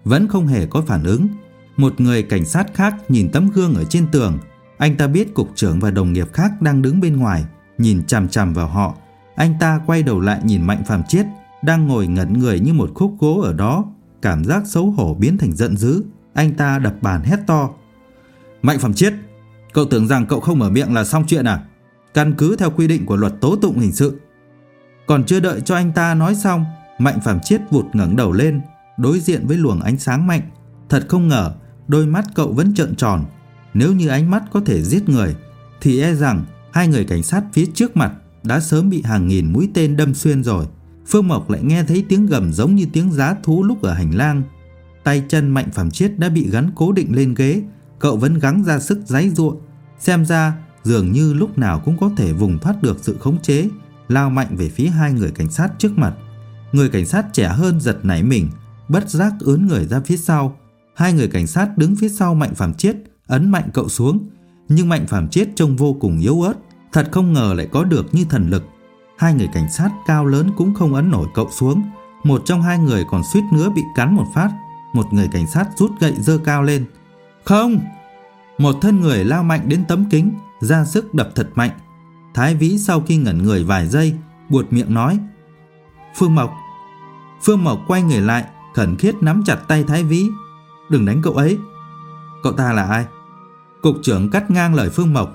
vẫn không hề có phản ứng. Một người cảnh sát khác nhìn tấm gương ở trên tường. Anh ta biết cục trưởng và đồng nghiệp khác đang đứng bên ngoài, nhìn chằm chằm vào họ. Anh ta quay đầu lại nhìn Mạnh Phàm Chiết đang ngồi ngẩn người như một khúc gỗ ở đó. Cảm giác xấu hổ biến thành giận dữ. Anh ta đập bàn hét to: Mạnh Phàm Chiết, cậu tưởng rằng cậu không mở miệng là xong chuyện à? Căn cứ theo quy định của luật tố tụng hình sự. Còn chưa đợi cho anh ta nói xong, Mạnh Phàm Chiết vụt ngẩng đầu lên, đối diện với luồng ánh sáng mạnh. Thật không ngờ, đôi mắt cậu vẫn trợn tròn. Nếu như ánh mắt có thể giết người, thì e rằng hai người cảnh sát phía trước mặt đã sớm bị hàng nghìn mũi tên đâm xuyên rồi. Phương Mộc lại nghe thấy tiếng gầm giống như tiếng giá thú lúc ở hành lang. Tay chân Mạnh Phàm Chiết đã bị gắn cố định lên ghế. Cậu vẫn gắng ra sức giãy giụa. Xem ra dường như lúc nào cũng có thể vùng thoát được sự khống chế, lao mạnh về phía hai người cảnh sát trước mặt. Người cảnh sát trẻ hơn giật nảy mình, bất giác ướn người ra phía sau. Hai người cảnh sát đứng phía sau Mạnh Phàm Chiết ấn mạnh cậu xuống. Nhưng Mạnh Phàm Chiết trông vô cùng yếu ớt. Thật không ngờ lại có được như thần lực. Hai người cảnh sát cao lớn cũng không ấn nổi cậu xuống. Một trong hai người còn suýt nữa bị cắn một phát. Một người cảnh sát rút gậy giơ cao lên. Không! Một thân người lao mạnh đến tấm kính, ra sức đập thật mạnh. Thái Vĩ sau khi ngẩn người vài giây, buột miệng nói: Phương Mộc. Phương Mộc quay người lại, khẩn khiết nắm chặt tay Thái Vĩ. Đừng đánh cậu ấy. Cậu ta là ai? Cục trưởng cắt ngang lời Phương Mộc.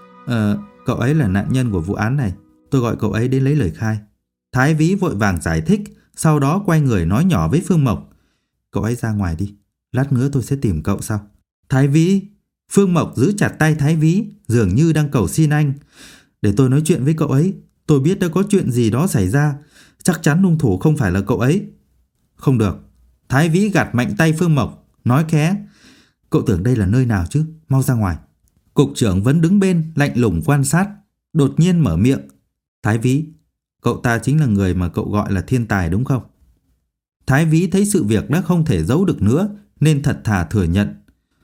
Cậu ấy là nạn nhân của vụ án này. Tôi gọi cậu ấy đến lấy lời khai. Thái Vĩ vội vàng giải thích, sau đó quay người nói nhỏ với Phương Mộc: Cậu ấy ra ngoài đi, lát nữa tôi sẽ tìm cậu sau. Thái Vĩ. Phương Mộc giữ chặt tay Thái Vĩ, dường như đang cầu xin anh: Để tôi nói chuyện với cậu ấy. Tôi biết đã có chuyện gì đó xảy ra. Chắc chắn hung thủ không phải là cậu ấy. Không được. Thái Vĩ gạt mạnh tay Phương Mộc, nói khẽ: Cậu tưởng đây là nơi nào chứ, mau ra ngoài. Cục trưởng vẫn đứng bên lạnh lùng quan sát, đột nhiên mở miệng: Thái Vĩ, cậu ta chính là người mà cậu gọi là thiên tài đúng không? Thái Vĩ thấy sự việc đã không thể giấu được nữa, nên thật thà thừa nhận: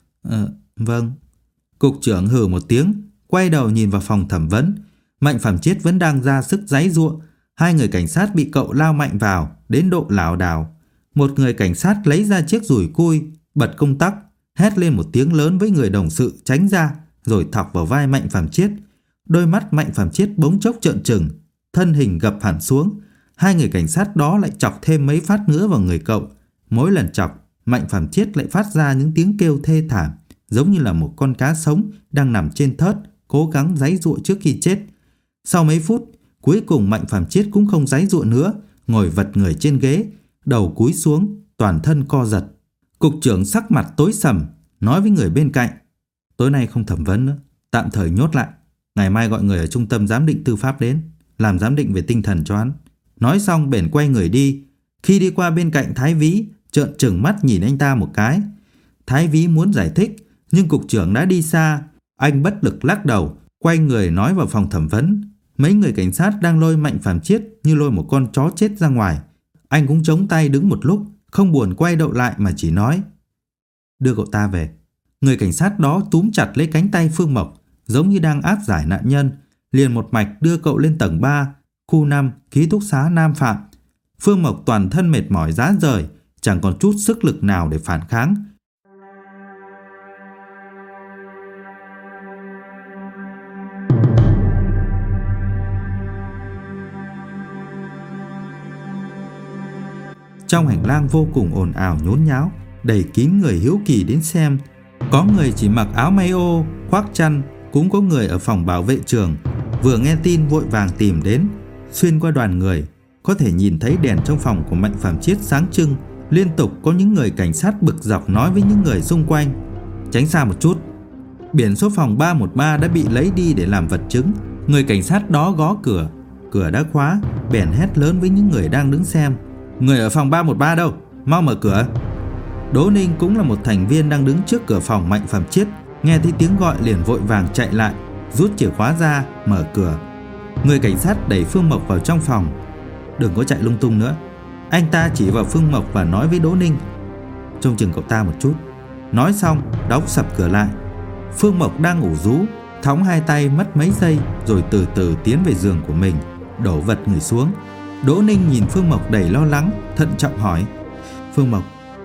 Vâng. Cục trưởng hừ một tiếng, quay đầu nhìn vào phòng thẩm vấn. Mạnh Phàm Chiết vẫn đang ra sức giãy giụa. Hai người cảnh sát bị cậu lao mạnh vào đến độ lảo đảo. Một người cảnh sát lấy ra chiếc dùi cui, bật công tắc, hét lên một tiếng lớn với người đồng sự tránh ra, rồi thọc vào vai Mạnh Phàm Chiết. Đôi mắt Mạnh Phàm Chiết bỗng chốc trợn trừng, thân hình gập hẳn xuống. Hai người cảnh sát đó lại chọc thêm mấy phát nữa vào người cậu. Mỗi lần chọc, Mạnh Phàm Chiết lại phát ra những tiếng kêu thê thảm, giống như là một con cá sống đang nằm trên thớt, cố gắng giãy giụa trước khi chết. Sau mấy phút, cuối cùng Mạnh Phàm Chiết cũng không giãy giụa nữa, ngồi vật người trên ghế, đầu cúi xuống, toàn thân co giật. Cục trưởng sắc mặt tối sầm, nói với người bên cạnh: Tối nay không thẩm vấn nữa, tạm thời nhốt lại. Ngày mai gọi người ở trung tâm giám định tư pháp đến, làm giám định về tinh thần cho hắn. Nói xong bèn quay người đi. Khi đi qua bên cạnh Thái Vĩ, trợn trừng mắt nhìn anh ta một cái. Thái Vĩ muốn giải thích, nhưng cục trưởng đã đi xa. Anh bất lực lắc đầu, quay người nói vào phòng thẩm vấn. Mấy người cảnh sát đang lôi Mạnh Phàm Chiết như lôi một con chó chết ra ngoài. Anh cũng chống tay đứng một lúc, không buồn quay đầu lại mà chỉ nói: Đưa cậu ta về. Người cảnh sát đó túm chặt lấy cánh tay Phương Mộc, giống như đang áp giải nạn nhân, liền một mạch đưa cậu lên tầng 3, khu 5, ký túc xá Nam Phạm. Phương Mộc toàn thân mệt mỏi rã rời, chẳng còn chút sức lực nào để phản kháng. Trong hành lang vô cùng ồn ào nhốn nháo, đầy kín người hiếu kỳ đến xem. Có người chỉ mặc áo may ô, khoác chăn, cũng có người ở phòng bảo vệ trường. Vừa nghe tin vội vàng tìm đến. Xuyên qua đoàn người, có thể nhìn thấy đèn trong phòng của Mạnh Phàm Chiết sáng trưng. Liên tục có những người cảnh sát bực dọc nói với những người xung quanh: Tránh xa một chút. Biển số phòng 313 đã bị lấy đi để làm vật chứng. Người cảnh sát đó gõ cửa, cửa đã khóa, bèn hét lớn với những người đang đứng xem: Người ở phòng 313 đâu? Mau mở cửa. Đỗ Ninh cũng là một thành viên đang đứng trước cửa phòng Mạnh Phàm Chiết, nghe thấy tiếng gọi liền vội vàng chạy lại, rút chìa khóa ra, mở cửa. Người cảnh sát đẩy Phương Mộc vào trong phòng. Đừng có chạy lung tung nữa. Anh ta chỉ vào Phương Mộc và nói với Đỗ Ninh: Trông chừng cậu ta một chút. Nói xong đóng sập cửa lại. Phương Mộc đang ngủ rú, thõng hai tay mất mấy giây, rồi từ từ tiến về giường của mình, đổ vật người xuống. Đỗ Ninh nhìn Phương Mộc đầy lo lắng, thận trọng hỏi: Phương Mộc,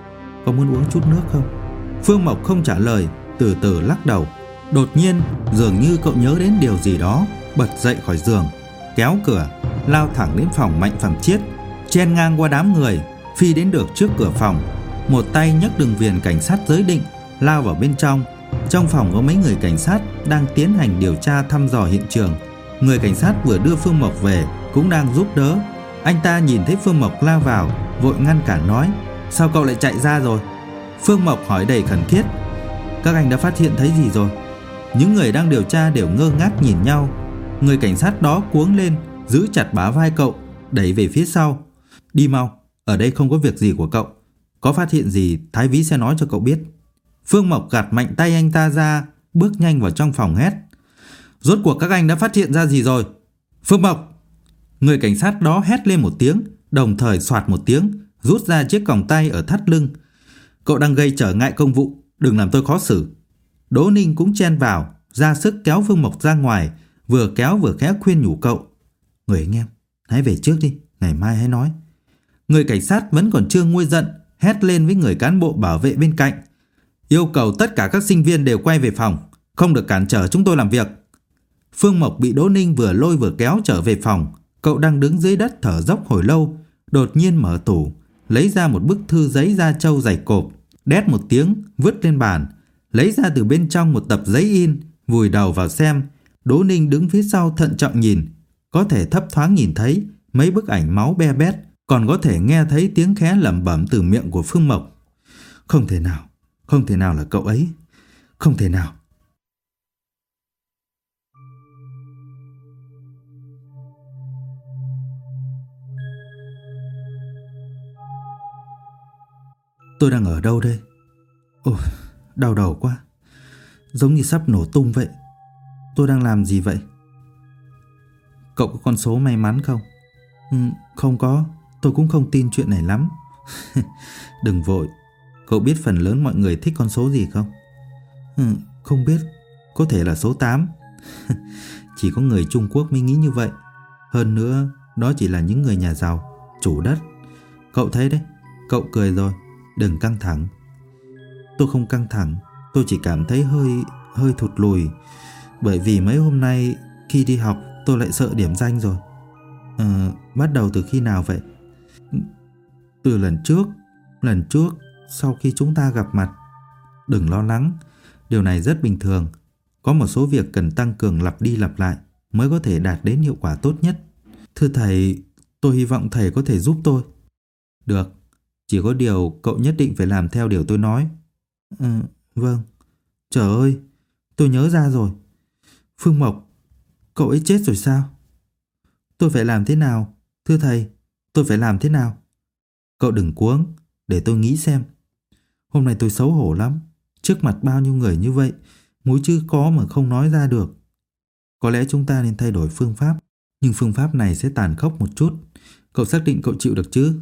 có muốn uống chút nước không? Phương Mộc không trả lời, từ từ lắc đầu. Đột nhiên dường như cậu nhớ đến điều gì đó, bật dậy khỏi giường, kéo cửa, lao thẳng đến phòng Mạnh Phẩm Chiết, chen ngang qua đám người, phi đến được trước cửa phòng. Một tay nhấc đường viền cảnh sát giới định, lao vào bên trong. Trong phòng có mấy người cảnh sát đang tiến hành điều tra thăm dò hiện trường. Người cảnh sát vừa đưa Phương Mộc về cũng đang giúp đỡ. Anh ta nhìn thấy Phương Mộc lao vào, vội ngăn cản nói: "Sao cậu lại chạy ra rồi?" Phương Mộc hỏi đầy khẩn thiết: "Các anh đã phát hiện thấy gì rồi?" Những người đang điều tra đều ngơ ngác nhìn nhau. Người cảnh sát đó cuống lên, giữ chặt bả vai cậu, đẩy về phía sau: "Đi mau, ở đây không có việc gì của cậu. Có phát hiện gì Thái Vĩ sẽ nói cho cậu biết." Phương Mộc gạt mạnh tay anh ta ra, bước nhanh vào trong phòng hét: "Rốt cuộc các anh đã phát hiện ra gì rồi?" "Phương Mộc!" Người cảnh sát đó hét lên một tiếng, đồng thời soạt một tiếng, rút ra chiếc còng tay ở thắt lưng. "Cậu đang gây trở ngại công vụ, đừng làm tôi khó xử." Đỗ Ninh cũng chen vào, ra sức kéo Phương Mộc ra ngoài, vừa kéo vừa khẽ khuyên nhủ cậu: "Người anh em, hãy về trước đi, ngày mai hãy nói." Người cảnh sát vẫn còn chưa nguôi giận, hét lên với người cán bộ bảo vệ bên cạnh: "Yêu cầu tất cả các sinh viên đều quay về phòng, không được cản trở chúng tôi làm việc." Phương Mộc bị Đỗ Ninh vừa lôi vừa kéo trở về phòng. Cậu đang đứng dưới đất thở dốc hồi lâu, đột nhiên mở tủ, lấy ra một bức thư giấy da trâu dày cộp, đét một tiếng vứt lên bàn, lấy ra từ bên trong một tập giấy in, vùi đầu vào xem. Đỗ Ninh đứng phía sau thận trọng nhìn, có thể thấp thoáng nhìn thấy mấy bức ảnh máu be bét, còn có thể nghe thấy tiếng khẽ lẩm bẩm từ miệng của Phương Mộc: "Không thể nào là cậu ấy, không thể nào." Tôi đang ở đâu đây? Ôi, đau đầu quá, giống như sắp nổ tung vậy. Tôi đang làm gì vậy? Cậu có con số may mắn không? Không có, tôi cũng không tin chuyện này lắm. Đừng vội, cậu biết phần lớn mọi người thích con số gì không? Không biết, có thể là số 8. Chỉ có người Trung Quốc mới nghĩ như vậy. Hơn nữa, đó chỉ là những người nhà giàu, chủ đất. Cậu thấy đấy, cậu cười rồi, đừng căng thẳng. Tôi không căng thẳng, tôi chỉ cảm thấy hơi thụt lùi. Bởi vì mấy hôm nay khi đi học tôi lại sợ điểm danh rồi. Bắt đầu từ khi nào vậy? Từ lần trước sau khi chúng ta gặp mặt. Đừng lo lắng, điều này rất bình thường. Có một số việc cần tăng cường lặp đi lặp lại mới có thể đạt đến hiệu quả tốt nhất. Thưa thầy, tôi hy vọng thầy có thể giúp tôi. Được, chỉ có điều cậu nhất định phải làm theo điều tôi nói. Vâng. Trời ơi, tôi nhớ ra rồi. Phương Mộc, cậu ấy chết rồi sao? Tôi phải làm thế nào? Thưa thầy, tôi phải làm thế nào? Cậu đừng cuống, để tôi nghĩ xem. Hôm nay tôi xấu hổ lắm. Trước mặt bao nhiêu người như vậy, mũi chữ có mà không nói ra được. Có lẽ chúng ta nên thay đổi phương pháp, nhưng phương pháp này sẽ tàn khốc một chút. Cậu xác định cậu chịu được chứ?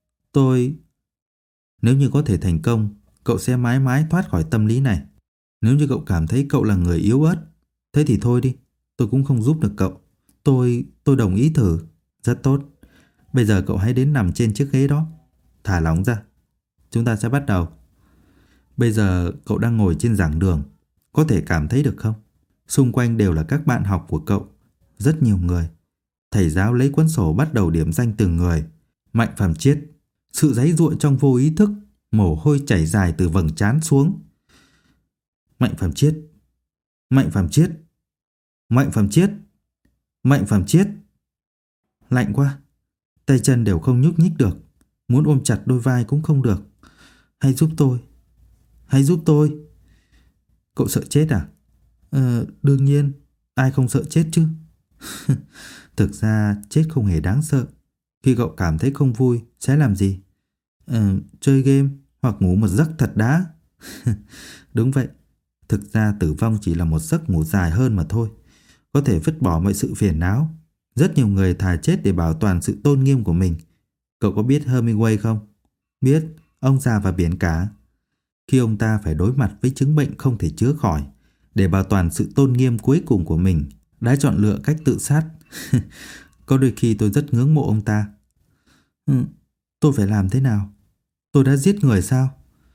Nếu như có thể thành công, cậu sẽ mãi mãi thoát khỏi tâm lý này. Nếu như cậu cảm thấy cậu là người yếu ớt, thế thì thôi đi, tôi cũng không giúp được cậu. Tôi đồng ý thử. Rất tốt. Bây giờ cậu hãy đến nằm trên chiếc ghế đó. Thả lỏng ra. Chúng ta sẽ bắt đầu. Bây giờ cậu đang ngồi trên giảng đường, có thể cảm thấy được không? Xung quanh đều là các bạn học của cậu, rất nhiều người. Thầy giáo lấy cuốn sổ bắt đầu điểm danh từng người. Mạnh Phạm Chiết, sự giãy giụa trong vô ý thức, mồ hôi chảy dài từ vầng trán xuống. Mạnh Phạm Chiết, Mạnh Phạm Chiết, Mạnh Phạm Chiết, Mạnh Phạm Chiết. Lạnh quá, tay chân đều không nhúc nhích được, muốn ôm chặt đôi vai cũng không được. Hãy giúp tôi, hãy giúp tôi. Cậu sợ chết à? Đương nhiên, ai không sợ chết chứ. Thực ra chết không hề đáng sợ. Khi cậu cảm thấy không vui, sẽ làm gì? Chơi game hoặc ngủ một giấc thật đã. Đúng vậy, thực ra tử vong chỉ là một giấc ngủ dài hơn mà thôi. Có thể vứt bỏ mọi sự phiền não. Rất nhiều người thà chết để bảo toàn sự tôn nghiêm của mình. Cậu có biết Hemingway không? Biết, ông già và biển cả. Khi ông ta phải đối mặt với chứng bệnh không thể chữa khỏi, để bảo toàn sự tôn nghiêm cuối cùng của mình, đã chọn lựa cách tự sát. Có đôi khi tôi rất ngưỡng mộ ông ta. Tôi phải làm thế nào? Tôi đã giết người sao?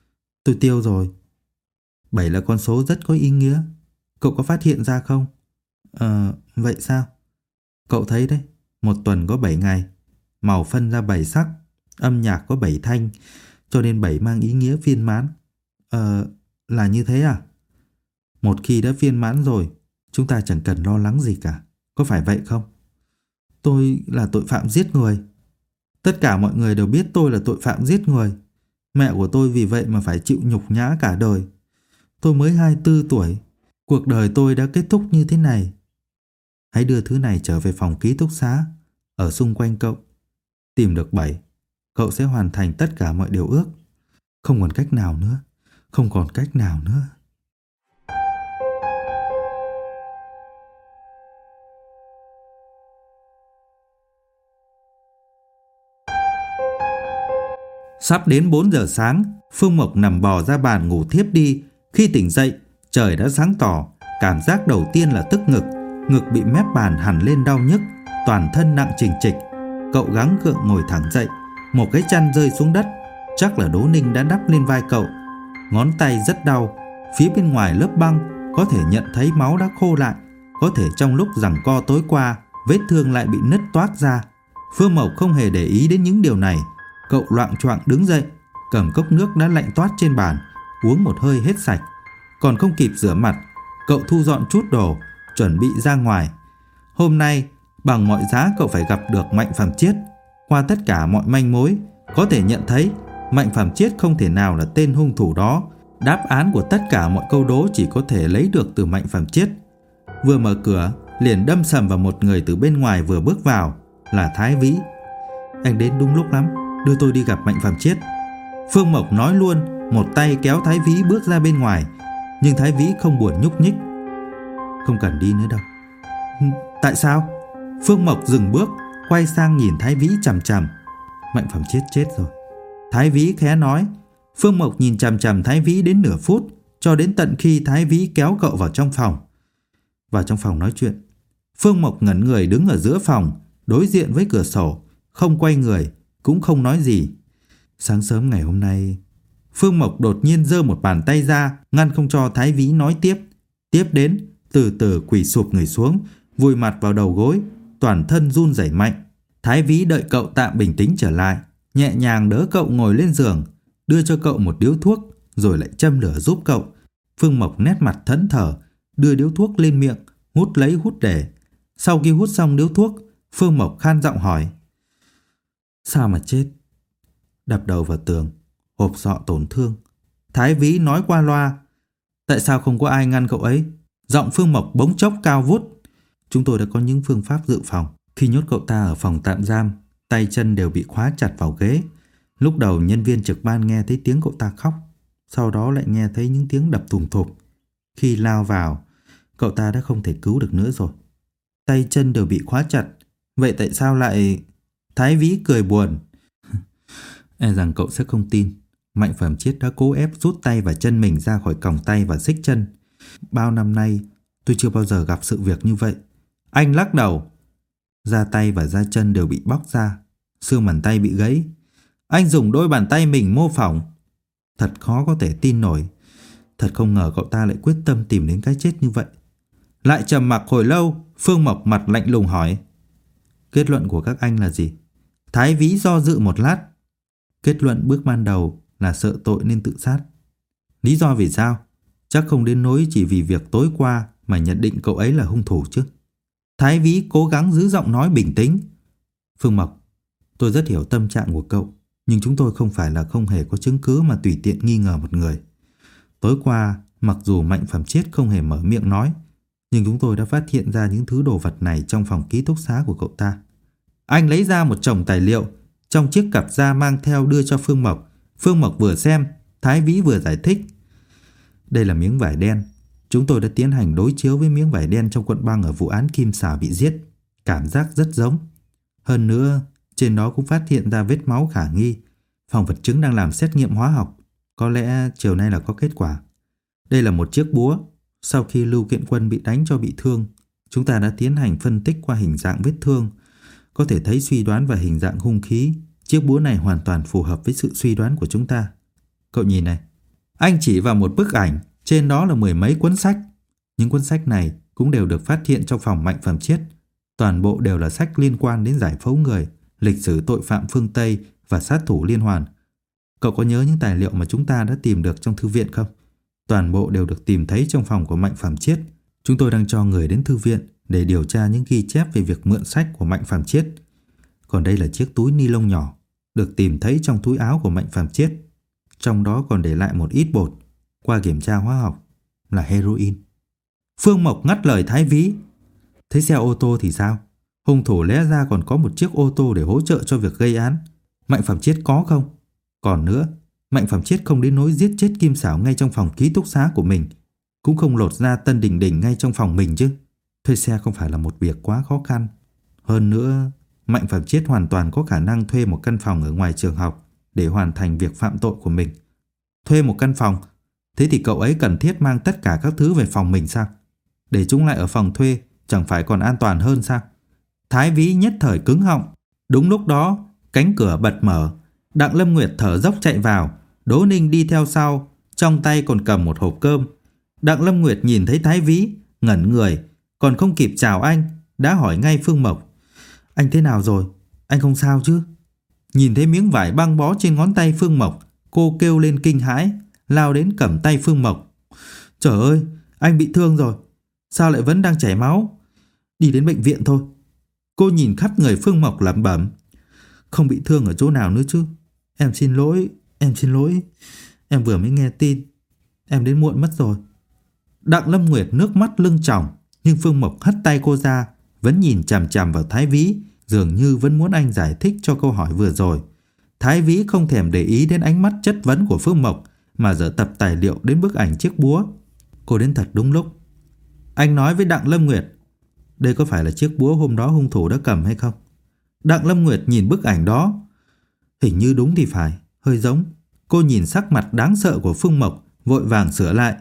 Tôi tiêu rồi. 7 là con số rất có ý nghĩa. Cậu có phát hiện ra không? Vậy sao? Cậu thấy đấy, một tuần có 7 ngày, màu phân ra 7 sắc, âm nhạc có 7 thanh, cho nên 7 mang ý nghĩa viên mãn. Là như thế à? Một khi đã viên mãn rồi, chúng ta chẳng cần lo lắng gì cả. Có phải vậy không? Tôi là tội phạm giết người. Tất cả mọi người đều biết tôi là tội phạm giết người. Mẹ của tôi vì vậy mà phải chịu nhục nhã cả đời. Tôi mới 24 tuổi. Cuộc đời tôi đã kết thúc như thế này. Hãy đưa thứ này trở về phòng ký túc xá. Ở xung quanh cậu. Tìm được 7, cậu sẽ hoàn thành tất cả mọi điều ước. Không còn cách nào nữa. Không còn cách nào nữa. Sắp đến 4 giờ sáng, Phương Mộc nằm bò ra bàn ngủ thiếp đi. Khi tỉnh dậy, trời đã sáng tỏ. Cảm giác đầu tiên là tức ngực. Ngực bị mép bàn hằn lên đau nhức, toàn thân nặng chình chịch. Cậu gắng gượng ngồi thẳng dậy. Một cái chăn rơi xuống đất. Chắc là Đỗ Ninh đã đắp lên vai cậu. Ngón tay rất đau. Phía bên ngoài lớp băng có thể nhận thấy máu đã khô lại. Có thể trong lúc giằng co tối qua, vết thương lại bị nứt toác ra. Phương Mộc không hề để ý đến những điều này. Cậu loạng choạng đứng dậy, cầm cốc nước đã lạnh toát trên bàn, uống một hơi hết sạch. Còn không kịp rửa mặt, cậu thu dọn chút đồ, chuẩn bị ra ngoài. Hôm nay, bằng mọi giá cậu phải gặp được Mạnh Phàm Chiết. Qua tất cả mọi manh mối, có thể nhận thấy Mạnh Phàm Chiết không thể nào là tên hung thủ đó. Đáp án của tất cả mọi câu đố chỉ có thể lấy được từ Mạnh Phàm Chiết. Vừa mở cửa, liền đâm sầm vào một người từ bên ngoài vừa bước vào, là Thái Vĩ. Anh đến đúng lúc lắm, đưa tôi đi gặp Mạnh Phàm Chiết. Phương Mộc nói luôn, một tay kéo Thái Vĩ bước ra bên ngoài. Nhưng Thái Vĩ không buồn nhúc nhích. Không cần đi nữa đâu. Tại sao? Phương Mộc dừng bước, quay sang nhìn Thái Vĩ chằm chằm. Mạnh Phàm Chiết chết rồi, Thái Vĩ khẽ nói. Phương Mộc nhìn chằm chằm Thái Vĩ đến nửa phút, cho đến tận khi Thái Vĩ kéo cậu vào trong phòng. Vào trong phòng nói chuyện. Phương Mộc ngẩn người đứng ở giữa phòng, đối diện với cửa sổ, không quay người, cũng không nói gì. Sáng sớm ngày hôm nay, Phương Mộc đột nhiên giơ một bàn tay ra, ngăn không cho Thái Vĩ nói tiếp. Tiếp đến, từ từ quỳ sụp người xuống, vùi mặt vào đầu gối, toàn thân run rẩy mạnh. Thái Vĩ đợi cậu tạm bình tĩnh trở lại, nhẹ nhàng đỡ cậu ngồi lên giường, đưa cho cậu một điếu thuốc, rồi lại châm lửa giúp cậu. Phương Mộc nét mặt thẫn thờ, đưa điếu thuốc lên miệng, hút lấy hút để. Sau khi hút xong điếu thuốc, Phương Mộc khan giọng hỏi. Sao mà chết? Đập đầu vào tường, hộp sọ tổn thương. Thái Vĩ nói qua loa. Tại sao không có ai ngăn cậu ấy? Giọng Phương Mộc bỗng chốc cao vút. Chúng tôi đã có những phương pháp dự phòng. Khi nhốt cậu ta ở phòng tạm giam, tay chân đều bị khóa chặt vào ghế. Lúc đầu nhân viên trực ban nghe thấy tiếng cậu ta khóc, sau đó lại nghe thấy những tiếng đập thùng thụp. Khi lao vào, cậu ta đã không thể cứu được nữa rồi. Tay chân đều bị khóa chặt. Vậy tại sao lại... Thái Vĩ cười buồn. E rằng cậu sẽ không tin. Mạnh Phàm Chiết đã cố ép rút tay và chân mình ra khỏi còng tay và xích chân. Bao năm nay tôi chưa bao giờ gặp sự việc như vậy. Anh lắc đầu. Da tay và da chân đều bị bóc ra, xương bàn tay bị gãy. Anh dùng đôi bàn tay mình mô phỏng. Thật khó có thể tin nổi. Thật không ngờ cậu ta lại quyết tâm tìm đến cái chết như vậy. Lại trầm mặc hồi lâu, Phương Mộc mặt lạnh lùng hỏi. Kết luận của các anh là gì? Thái Vĩ do dự một lát. Kết luận bước ban đầu là sợ tội nên tự sát. Lý do vì sao? Chắc không đến nỗi chỉ vì việc tối qua mà nhận định cậu ấy là hung thủ chứ. Thái Vĩ cố gắng giữ giọng nói bình tĩnh. Phương Mộc, tôi rất hiểu tâm trạng của cậu, nhưng chúng tôi không phải là không hề có chứng cứ mà tùy tiện nghi ngờ một người. Tối qua, mặc dù Mạnh Phàm Chiết không hề mở miệng nói, nhưng chúng tôi đã phát hiện ra những thứ đồ vật này trong phòng ký túc xá của cậu ta. Anh lấy ra một chồng tài liệu trong chiếc cặp da mang theo đưa cho Phương Mộc. Phương Mộc vừa xem, Thái Vĩ vừa giải thích. Đây là miếng vải đen. Chúng tôi đã tiến hành đối chiếu với miếng vải đen trong cuộn băng ở vụ án Kim Xảo bị giết. Cảm giác rất giống. Hơn nữa, trên đó cũng phát hiện ra vết máu khả nghi. Phòng vật chứng đang làm xét nghiệm hóa học. Có lẽ chiều nay là có kết quả. Đây là một chiếc búa. Sau khi Lưu Kiện Quân bị đánh cho bị thương, chúng ta đã tiến hành phân tích qua hình dạng vết thương. Có thể thấy suy đoán và hình dạng hung khí. Chiếc búa này hoàn toàn phù hợp với sự suy đoán của chúng ta. Cậu nhìn này. Anh chỉ vào một bức ảnh, trên đó là 10 mấy cuốn sách. Những cuốn sách này cũng đều được phát hiện trong phòng Mạnh Phẩm Chiết. Toàn bộ đều là sách liên quan đến giải phẫu người, lịch sử tội phạm phương Tây và sát thủ liên hoàn. Cậu có nhớ những tài liệu mà chúng ta đã tìm được trong thư viện không? Toàn bộ đều được tìm thấy trong phòng của Mạnh Phẩm Chiết. Chúng tôi đang cho người đến thư viện để điều tra những ghi chép về việc mượn sách của Mạnh Phẩm Chiết. Còn đây là chiếc túi ni lông nhỏ được tìm thấy trong túi áo của Mạnh Phẩm Chiết. Trong đó còn để lại một ít bột, qua kiểm tra hóa học là heroin. Phương Mộc ngắt lời Thái Vĩ. Thế xe ô tô thì sao? Hung thủ lẽ ra còn có một chiếc ô tô để hỗ trợ cho việc gây án. Mạnh Phẩm Chiết có không? Còn nữa, Mạnh Phẩm Chiết không đến nỗi giết chết Kim Xảo ngay trong phòng ký túc xá của mình, cũng không lột ra Tân Đình Đình ngay trong phòng mình chứ. Thuê xe không phải là một việc quá khó khăn. Hơn nữa, Mạnh Phẩm Chiết hoàn toàn có khả năng thuê một căn phòng ở ngoài trường học để hoàn thành việc phạm tội của mình. Thuê một căn phòng? Thế thì cậu ấy cần thiết mang tất cả các thứ về phòng mình sao? Để chúng lại ở phòng thuê chẳng phải còn an toàn hơn sao? Thái Vĩ nhất thời cứng họng. Đúng lúc đó, cánh cửa bật mở. Đặng Lâm Nguyệt thở dốc chạy vào. Đỗ Ninh đi theo sau, trong tay còn cầm một hộp cơm. Đặng Lâm Nguyệt nhìn thấy Thái Vĩ, ngẩn người, còn không kịp chào anh, đã hỏi ngay Phương Mộc. Anh thế nào rồi? Anh không sao chứ? Nhìn thấy miếng vải băng bó trên ngón tay Phương Mộc, cô kêu lên kinh hãi, lao đến cầm tay Phương Mộc. Trời ơi, anh bị thương rồi. Sao lại vẫn đang chảy máu? Đi đến bệnh viện thôi. Cô nhìn khắp người Phương Mộc lẩm bẩm. Không bị thương ở chỗ nào nữa chứ? Em xin lỗi, em xin lỗi. Em vừa mới nghe tin. Em đến muộn mất rồi. Đặng Lâm Nguyệt nước mắt lưng tròng, nhưng Phương Mộc hất tay cô ra, vẫn nhìn chằm chằm vào Thái Vĩ, dường như vẫn muốn anh giải thích cho câu hỏi vừa rồi. Thái Vĩ không thèm để ý đến ánh mắt chất vấn của Phương Mộc, mà dở tập tài liệu đến bức ảnh chiếc búa. Cô đến thật đúng lúc. Anh nói với Đặng Lâm Nguyệt, đây có phải là chiếc búa hôm đó hung thủ đã cầm hay không? Đặng Lâm Nguyệt nhìn bức ảnh đó. Hình như đúng thì phải, hơi giống. Cô nhìn sắc mặt đáng sợ của Phương Mộc, vội vàng sửa lại.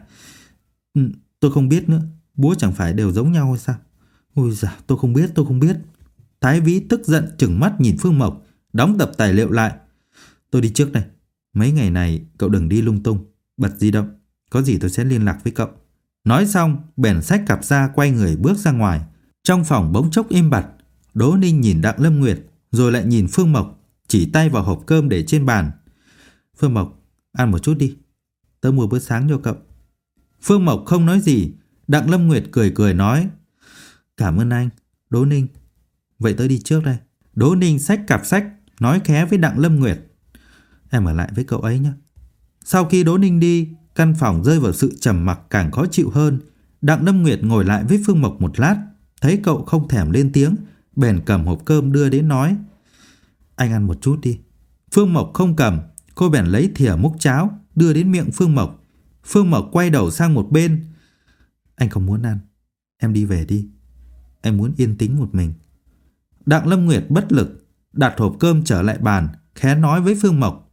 Tôi không biết nữa, búa chẳng phải đều giống nhau hay sao? Ôi dạ, tôi không biết. Thái Vĩ tức giận trừng mắt nhìn Phương Mộc, đóng tập tài liệu lại. Tôi đi trước đây. Mấy ngày này cậu đừng đi lung tung, bật di động. Có gì tôi sẽ liên lạc với cậu. Nói xong, bèn xách cặp ra quay người bước ra ngoài. Trong phòng bỗng chốc im bặt. Đỗ Ninh nhìn Đặng Lâm Nguyệt, rồi lại nhìn Phương Mộc, chỉ tay vào hộp cơm để trên bàn. Phương Mộc, ăn một chút đi. Tớ mua bữa sáng cho cậu. Phương Mộc không nói gì. Đặng Lâm Nguyệt cười cười nói. Cảm ơn anh, Đỗ Ninh. Vậy tớ đi trước đây. Đỗ Ninh xách cặp sách, nói khẽ với Đặng Lâm Nguyệt. Em ở lại với cậu ấy nhé. Sau khi Đỗ Ninh đi, căn phòng rơi vào sự trầm mặc càng khó chịu hơn. Đặng Lâm Nguyệt ngồi lại với Phương Mộc một lát, thấy cậu không thèm lên tiếng, bèn cầm hộp cơm đưa đến nói. Anh ăn một chút đi. Phương Mộc không cầm, cô bèn lấy thìa múc cháo, đưa đến miệng Phương Mộc. Phương Mộc quay đầu sang một bên. Anh không muốn ăn, em đi về đi. Em muốn yên tĩnh một mình. Đặng Lâm Nguyệt bất lực, đặt hộp cơm trở lại bàn, khẽ nói với Phương Mộc.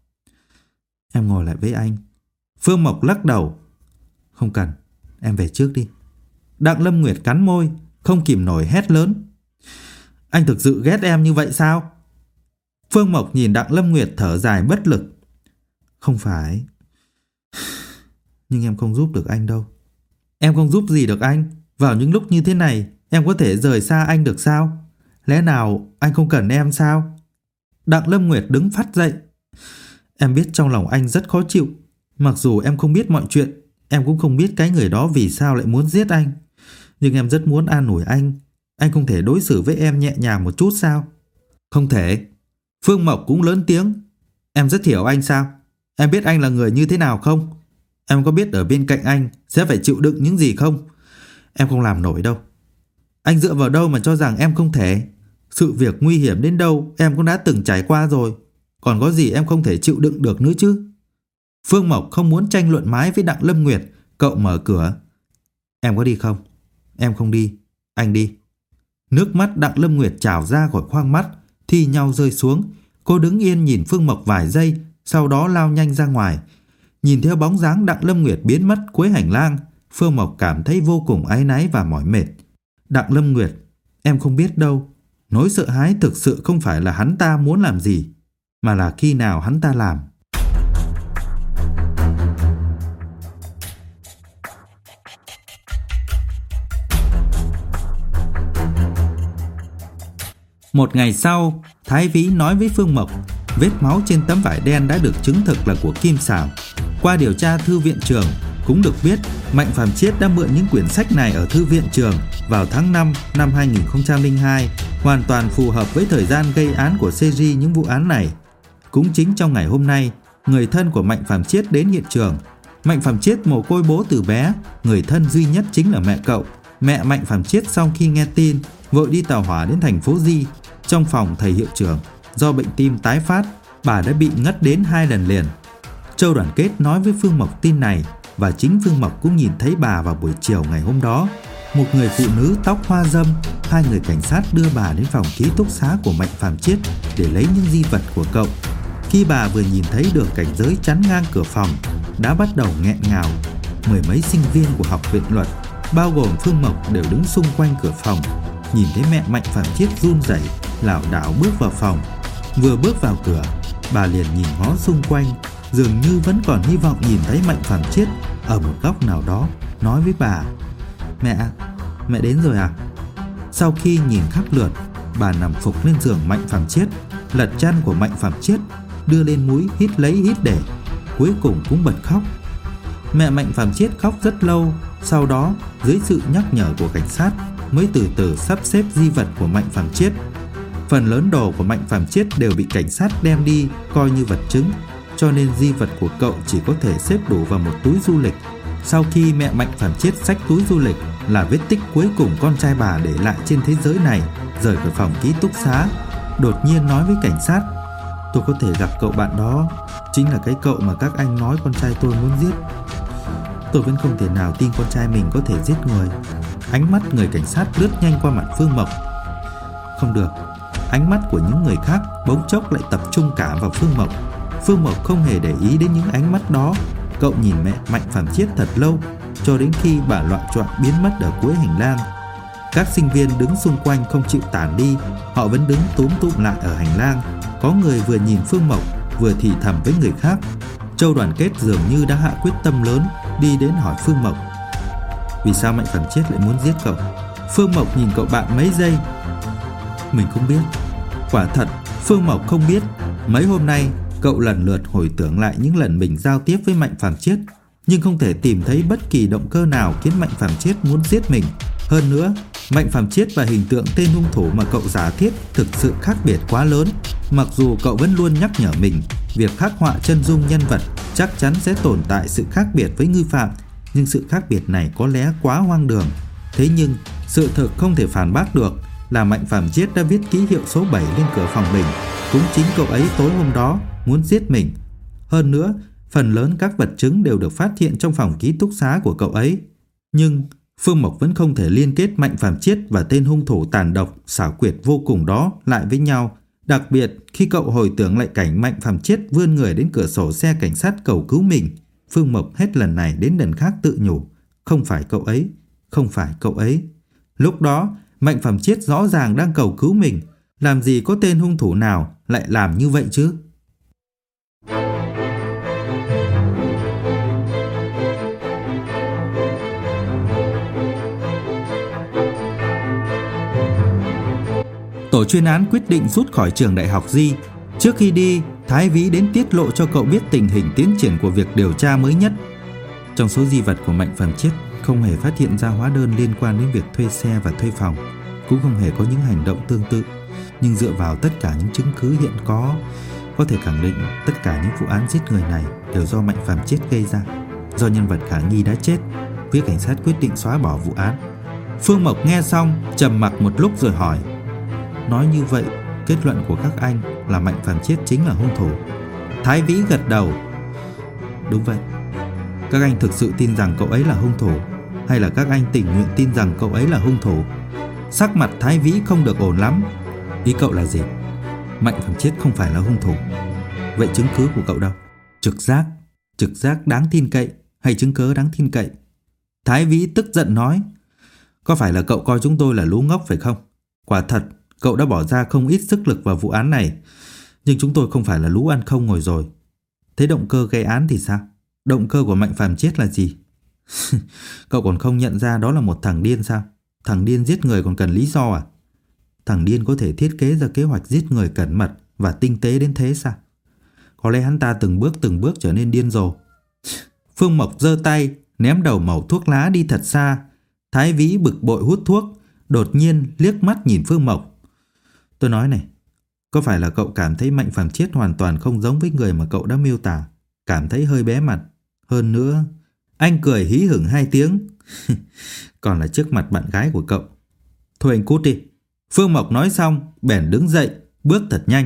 Em ngồi lại với anh. Phương Mộc lắc đầu. Không cần, em về trước đi. Đặng Lâm Nguyệt cắn môi, không kìm nổi hét lớn. Anh thực sự ghét em như vậy sao? Phương Mộc nhìn Đặng Lâm Nguyệt thở dài bất lực. Không phải. Nhưng em không giúp được anh đâu. Em không giúp gì được anh. Vào những lúc như thế này, em có thể rời xa anh được sao? Lẽ nào anh không cần em sao? Đặng Lâm Nguyệt đứng phắt dậy. Em biết trong lòng anh rất khó chịu. Mặc dù em không biết mọi chuyện, em cũng không biết cái người đó vì sao lại muốn giết anh. Nhưng em rất muốn an ủi anh. Anh không thể đối xử với em nhẹ nhàng một chút sao? Không thể. Phương Mộc cũng lớn tiếng. Em rất hiểu anh sao? Em biết anh là người như thế nào không? Em có biết ở bên cạnh anh sẽ phải chịu đựng những gì không? Em không làm nổi đâu. Anh dựa vào đâu mà cho rằng em không thể? Sự việc nguy hiểm đến đâu em cũng đã từng trải qua rồi. Còn có gì em không thể chịu đựng được nữa chứ? Phương Mộc không muốn tranh luận mãi với Đặng Lâm Nguyệt. Cậu mở cửa. Em có đi không? Em không đi. Anh đi. Nước mắt Đặng Lâm Nguyệt trào ra khỏi khoang mắt, thi nhau rơi xuống. Cô đứng yên nhìn Phương Mộc vài giây, sau đó lao nhanh ra ngoài. Nhìn theo bóng dáng Đặng Lâm Nguyệt biến mất cuối hành lang, Phương Mộc cảm thấy vô cùng áy náy và mỏi mệt. Đặng Lâm Nguyệt, em không biết đâu. Nỗi sợ hãi thực sự không phải là hắn ta muốn làm gì, mà là khi nào hắn ta làm. Một ngày sau, Thái Vĩ nói với Phương Mộc, vết máu trên tấm vải đen đã được chứng thực là của Kim Xảo. Qua điều tra thư viện trường, cũng được biết Mạnh Phàm Chiết đã mượn những quyển sách này ở thư viện trường vào tháng 5 năm 2002, hoàn toàn phù hợp với thời gian gây án của series những vụ án này. Cũng chính trong ngày hôm nay, người thân của Mạnh Phàm Chiết đến hiện trường. Mạnh Phàm Chiết mồ côi bố từ bé, người thân duy nhất chính là mẹ cậu. Mẹ Mạnh Phàm Chiết sau khi nghe tin, vội đi tàu hỏa đến thành phố Di. Trong phòng thầy hiệu trưởng, do bệnh tim tái phát, bà đã bị ngất đến 2 lần liền. Châu Đoàn Kết nói với Phương Mộc tin này, và chính Phương Mộc cũng nhìn thấy bà vào buổi chiều ngày hôm đó. Một người phụ nữ tóc hoa râm, 2 người cảnh sát đưa bà đến phòng ký túc xá của Mạnh Phàm Chiết để lấy những di vật của cậu. Khi bà vừa nhìn thấy đường cảnh giới chắn ngang cửa phòng, đã bắt đầu nghẹn ngào. 10 mấy sinh viên của học viện luật, bao gồm Phương Mộc, đều đứng xung quanh cửa phòng. Nhìn thấy mẹ Mạnh Phàm Chiết run rẩy, lảo đảo bước vào phòng. Vừa bước vào cửa, bà liền nhìn ngó xung quanh, dường như vẫn còn hy vọng nhìn thấy Mạnh Phàm Chiết ở một góc nào đó, nói với bà: Mẹ đến rồi à? Sau khi nhìn khắp lượt, bà nằm phục lên giường Mạnh Phàm Chiết, lật chăn của Mạnh Phàm Chiết, đưa lên mũi hít lấy hít để, cuối cùng cũng bật khóc. Mẹ Mạnh Phàm Chiết khóc rất lâu, sau đó dưới sự nhắc nhở của cảnh sát mới từ từ sắp xếp di vật của Mạnh Phàm Chiết. Phần lớn đồ của Mạnh Phàm Chiết đều bị cảnh sát đem đi coi như vật chứng, cho nên di vật của cậu chỉ có thể xếp đủ vào một túi du lịch. Sau khi mẹ Mạnh Phàm Chiết xách túi du lịch là vết tích cuối cùng con trai bà để lại trên thế giới này, rời khỏi phòng ký túc xá, đột nhiên nói với cảnh sát: tôi có thể gặp cậu bạn đó, chính là cái cậu mà các anh nói con trai tôi muốn giết. Tôi vẫn không thể nào tin con trai mình có thể giết người. Ánh mắt người cảnh sát lướt nhanh qua mặt Phương Mộc. Không được, ánh mắt của những người khác bỗng chốc lại tập trung cả vào Phương Mộc. Phương Mộc không hề để ý đến những ánh mắt đó. Cậu nhìn mẹ Mạnh Phàm Chiết thật lâu, cho đến khi bà loạng choạng biến mất ở cuối hành lang. Các sinh viên đứng xung quanh không chịu tản đi, họ vẫn đứng túm tụm lại ở hành lang. Có người vừa nhìn Phương Mộc vừa thì thầm với người khác. Châu Đoàn Kết dường như đã hạ quyết tâm lớn, đi đến hỏi Phương Mộc: vì sao Mạnh Phàm Chiết lại muốn giết cậu? Phương Mộc nhìn cậu bạn mấy giây. Mình không biết. Quả thật, Phương Mộc không biết. Mấy hôm nay, cậu lần lượt hồi tưởng lại những lần mình giao tiếp với Mạnh Phàm Chiết, nhưng không thể tìm thấy bất kỳ động cơ nào khiến Mạnh Phàm Chiết muốn giết mình. Hơn nữa, Mạnh Phàm Chiết và hình tượng tên hung thủ mà cậu giả thiết thực sự khác biệt quá lớn. Mặc dù cậu vẫn luôn nhắc nhở mình, việc khắc họa chân dung nhân vật chắc chắn sẽ tồn tại sự khác biệt với nghi phạm, nhưng sự khác biệt này có lẽ quá hoang đường. Thế nhưng, sự thực không thể phản bác được là Mạnh Phàm Chiết đã viết ký hiệu số 7 lên cửa phòng mình. Cũng chính cậu ấy tối hôm đó muốn giết mình. Hơn nữa, phần lớn các vật chứng đều được phát hiện trong phòng ký túc xá của cậu ấy. Nhưng Phương Mộc vẫn không thể liên kết Mạnh Phàm Chiết và tên hung thủ tàn độc, xảo quyệt vô cùng đó lại với nhau. Đặc biệt khi cậu hồi tưởng lại cảnh Mạnh Phàm Chiết vươn người đến cửa sổ xe cảnh sát cầu cứu mình, Phương Mộc hết lần này đến lần khác tự nhủ: không phải cậu ấy, không phải cậu ấy. Lúc đó Mạnh Phàm Chiết rõ ràng đang cầu cứu mình, làm gì có tên hung thủ nào lại làm như vậy chứ? Tổ chuyên án quyết định rút khỏi trường đại học Di. Trước khi đi, Thái Vĩ đến tiết lộ cho cậu biết tình hình tiến triển của việc điều tra mới nhất. Trong số di vật của Mạnh Phàm Chiết không hề phát hiện ra hóa đơn liên quan đến việc thuê xe và thuê phòng, cũng không hề có những hành động tương tự. Nhưng dựa vào tất cả những chứng cứ hiện có thể khẳng định tất cả những vụ án giết người này đều do Mạnh Phàm Chiết gây ra. Do nhân vật khả nghi đã chết, phía cảnh sát quyết định xóa bỏ vụ án. Phương Mộc nghe xong trầm mặc một lúc rồi hỏi: nói như vậy, kết luận của các anh là Mạnh Phàm Chiết chính là hung thủ? Thái Vĩ gật đầu. Đúng vậy. Các anh thực sự tin rằng cậu ấy là hung thủ, hay là các anh tình nguyện tin rằng cậu ấy là hung thủ? Sắc mặt Thái Vĩ không được ổn lắm. Ý cậu là gì? Mạnh Phàm Chiết không phải là hung thủ. Vậy chứng cứ của cậu đâu? Trực giác đáng tin cậy hay chứng cớ đáng tin cậy? Thái Vĩ tức giận nói: có phải là cậu coi chúng tôi là lú ngốc phải không? Quả thật, cậu đã bỏ ra không ít sức lực vào vụ án này, nhưng chúng tôi không phải là lú ăn không ngồi rồi. Thế động cơ gây án thì sao? Động cơ của Mạnh Phàm Chiết là gì? Cậu còn không nhận ra đó là một thằng điên sao? Thằng điên giết người còn cần lý do à? Thằng điên có thể thiết kế ra kế hoạch giết người cẩn mật và tinh tế đến thế sao? Có lẽ hắn ta từng bước trở nên điên rồ. Phương Mộc giơ tay ném đầu mẩu thuốc lá đi thật xa. Thái Vĩ bực bội hút thuốc, đột nhiên liếc mắt nhìn Phương Mộc. Tôi nói này, có phải là cậu cảm thấy Mạnh Phàm Chiết hoàn toàn không giống với người mà cậu đã miêu tả, cảm thấy hơi bé mặt? Hơn nữa, anh cười hí hửng 2 tiếng. Còn là trước mặt bạn gái của cậu. Thôi anh cút đi. Phương Mộc nói xong, bèn đứng dậy, bước thật nhanh.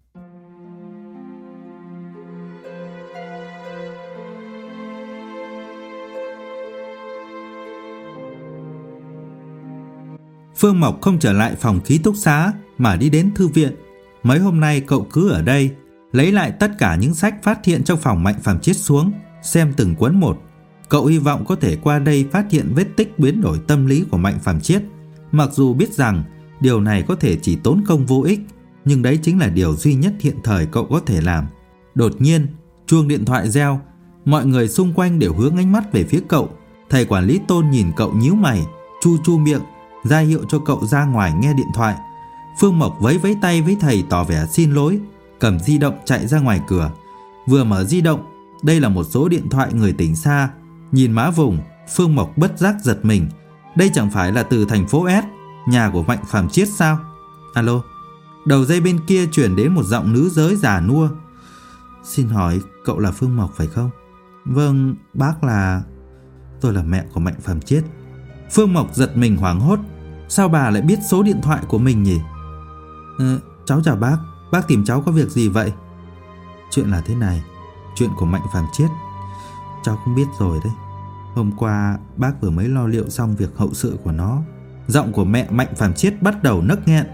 Phương Mộc không trở lại phòng ký túc xá mà đi đến thư viện. Mấy hôm nay cậu cứ ở đây, lấy lại tất cả những sách phát hiện trong phòng Mạnh Phàm Chiết xuống, xem từng cuốn một. Cậu hy vọng có thể qua đây phát hiện vết tích biến đổi tâm lý của Mạnh Phàm Chiết. Mặc dù biết rằng điều này có thể chỉ tốn công vô ích, nhưng đấy chính là điều duy nhất hiện thời cậu có thể làm. Đột nhiên, chuông điện thoại reo, mọi người xung quanh đều hướng ánh mắt về phía cậu. Thầy quản lý Tôn nhìn cậu nhíu mày, chu chu miệng, ra hiệu cho cậu ra ngoài nghe điện thoại. Phương Mộc vẫy tay với thầy tỏ vẻ xin lỗi, cầm di động chạy ra ngoài cửa. Vừa mở di động, đây là một số điện thoại người tỉnh xa. Nhìn mã vùng, Phương Mộc bất giác giật mình. Đây chẳng phải là từ thành phố S, nhà của Mạnh Phàm Chiết sao? Alo. Đầu dây bên kia chuyển đến một giọng nữ giới già nua. Xin hỏi cậu là Phương Mộc phải không? Vâng, bác là... Tôi là mẹ của Mạnh Phàm Chiết. Phương Mộc giật mình hoảng hốt. Sao bà lại biết số điện thoại của mình nhỉ? Cháu chào bác tìm cháu có việc gì vậy? Chuyện là thế này, chuyện của Mạnh Phàm Chiết. Cháu cũng biết rồi đấy. Hôm qua bác vừa mới lo liệu xong việc hậu sự của nó. Giọng của mẹ Mạnh Phàm Chiết bắt đầu nấc nghẹn.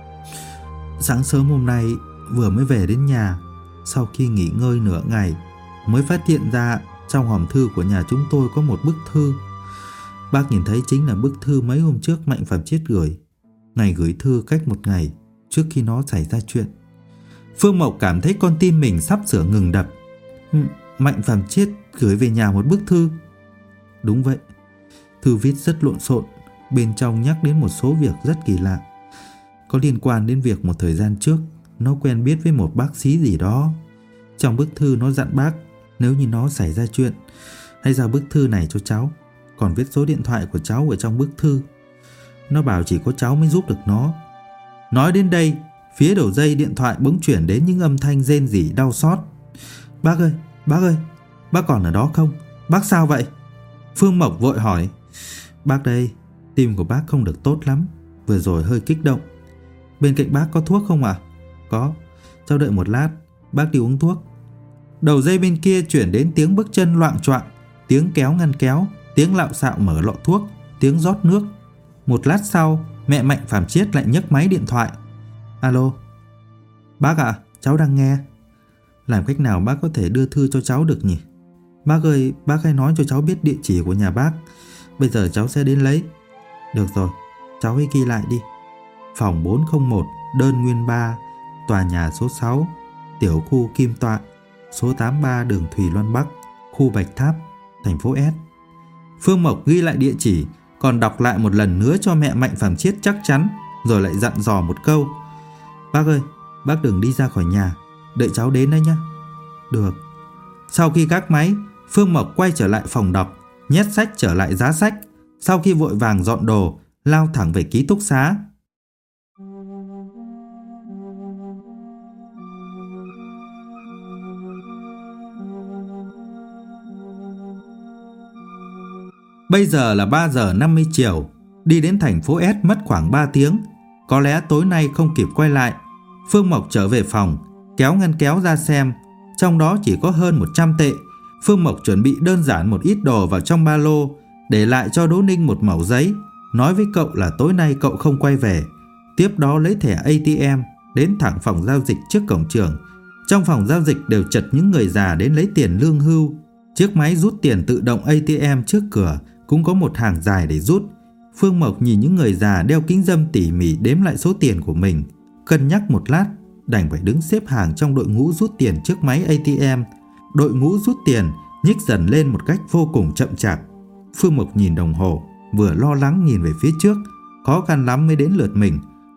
Sáng sớm hôm nay vừa mới về đến nhà, sau khi nghỉ ngơi nửa ngày mới phát hiện ra trong hòm thư của nhà chúng tôi có một bức thư. Bác nhìn thấy chính là bức thư mấy hôm trước Mạnh Phàm Chiết gửi. Ngày gửi thư cách một ngày trước khi nó xảy ra chuyện. Phương Mộc cảm thấy con tim mình sắp sửa ngừng đập. Mạnh Phàm Chiết gửi về nhà một bức thư. Đúng vậy. Thư viết rất lộn xộn, bên trong nhắc đến một số việc rất kỳ lạ, có liên quan đến việc một thời gian trước nó quen biết với một bác sĩ gì đó. Trong bức thư nó dặn bác nếu như nó xảy ra chuyện, hãy giao bức thư này cho cháu. Còn viết số điện thoại của cháu ở trong bức thư. Nó bảo chỉ có cháu mới giúp được nó. Nói đến đây, phía đầu dây điện thoại bỗng chuyển đến những âm thanh rên rỉ đau xót. Bác ơi, bác còn ở đó không? Bác sao vậy? Phương Mộc vội hỏi. Bác đây, tim của bác không được tốt lắm, vừa rồi hơi kích động. Bên cạnh bác có thuốc không ạ? Có, cháu đợi một lát, bác đi uống thuốc. Đầu dây bên kia chuyển đến tiếng bước chân loạng choạng, tiếng kéo ngăn kéo, tiếng lạo xạo mở lọ thuốc, tiếng rót nước. Một lát sau, mẹ Mạnh Phàm Chiết lại nhấc máy điện thoại. Alo. Bác ạ, cháu đang nghe. Làm cách nào bác có thể đưa thư cho cháu được nhỉ? Bác ơi, bác hãy nói cho cháu biết địa chỉ của nhà bác. Bây giờ cháu sẽ đến lấy. Được rồi, cháu hãy ghi lại đi. Phòng 401, đơn nguyên 3, tòa nhà số 6, tiểu khu Kim Tọa, số 83 đường Thùy Loan Bắc, khu Bạch Tháp, thành phố S. Phương Mộc ghi lại địa chỉ, còn đọc lại một lần nữa cho mẹ Mạnh Phàm Chiết chắc chắn, rồi lại dặn dò một câu. Bác ơi, bác đừng đi ra khỏi nhà, đợi cháu đến đấy nhé. Được. Sau khi gác máy, Phương Mộc quay trở lại phòng đọc, nhét sách trở lại giá sách. Sau khi vội vàng dọn đồ, lao thẳng về ký túc xá. Bây giờ là 3 giờ 50 chiều, đi đến thành phố S mất khoảng 3 tiếng. Có lẽ tối nay không kịp quay lại. Phương Mộc trở về phòng, kéo ngăn kéo ra xem, trong đó chỉ có hơn 100 tệ. Phương Mộc chuẩn bị đơn giản một ít đồ vào trong ba lô, để lại cho Đỗ Ninh một mẩu giấy, nói với cậu là tối nay cậu không quay về. Tiếp đó lấy thẻ ATM, đến thẳng phòng giao dịch trước cổng trường. Trong phòng giao dịch đều chật những người già đến lấy tiền lương hưu. Chiếc máy rút tiền tự động ATM trước cửa cũng có một hàng dài để rút. Phương Mộc nhìn những người già đeo kính râm tỉ mỉ đếm lại số tiền của mình, cân nhắc một lát, đành phải đứng xếp hàng trong đội ngũ rút tiền trước máy ATM. Đội ngũ rút tiền nhích dần lên một cách vô cùng chậm chạp. Phương Mộc nhìn đồng hồ, vừa lo lắng nhìn về phía trước, khó khăn lắm mới đến lượt mình.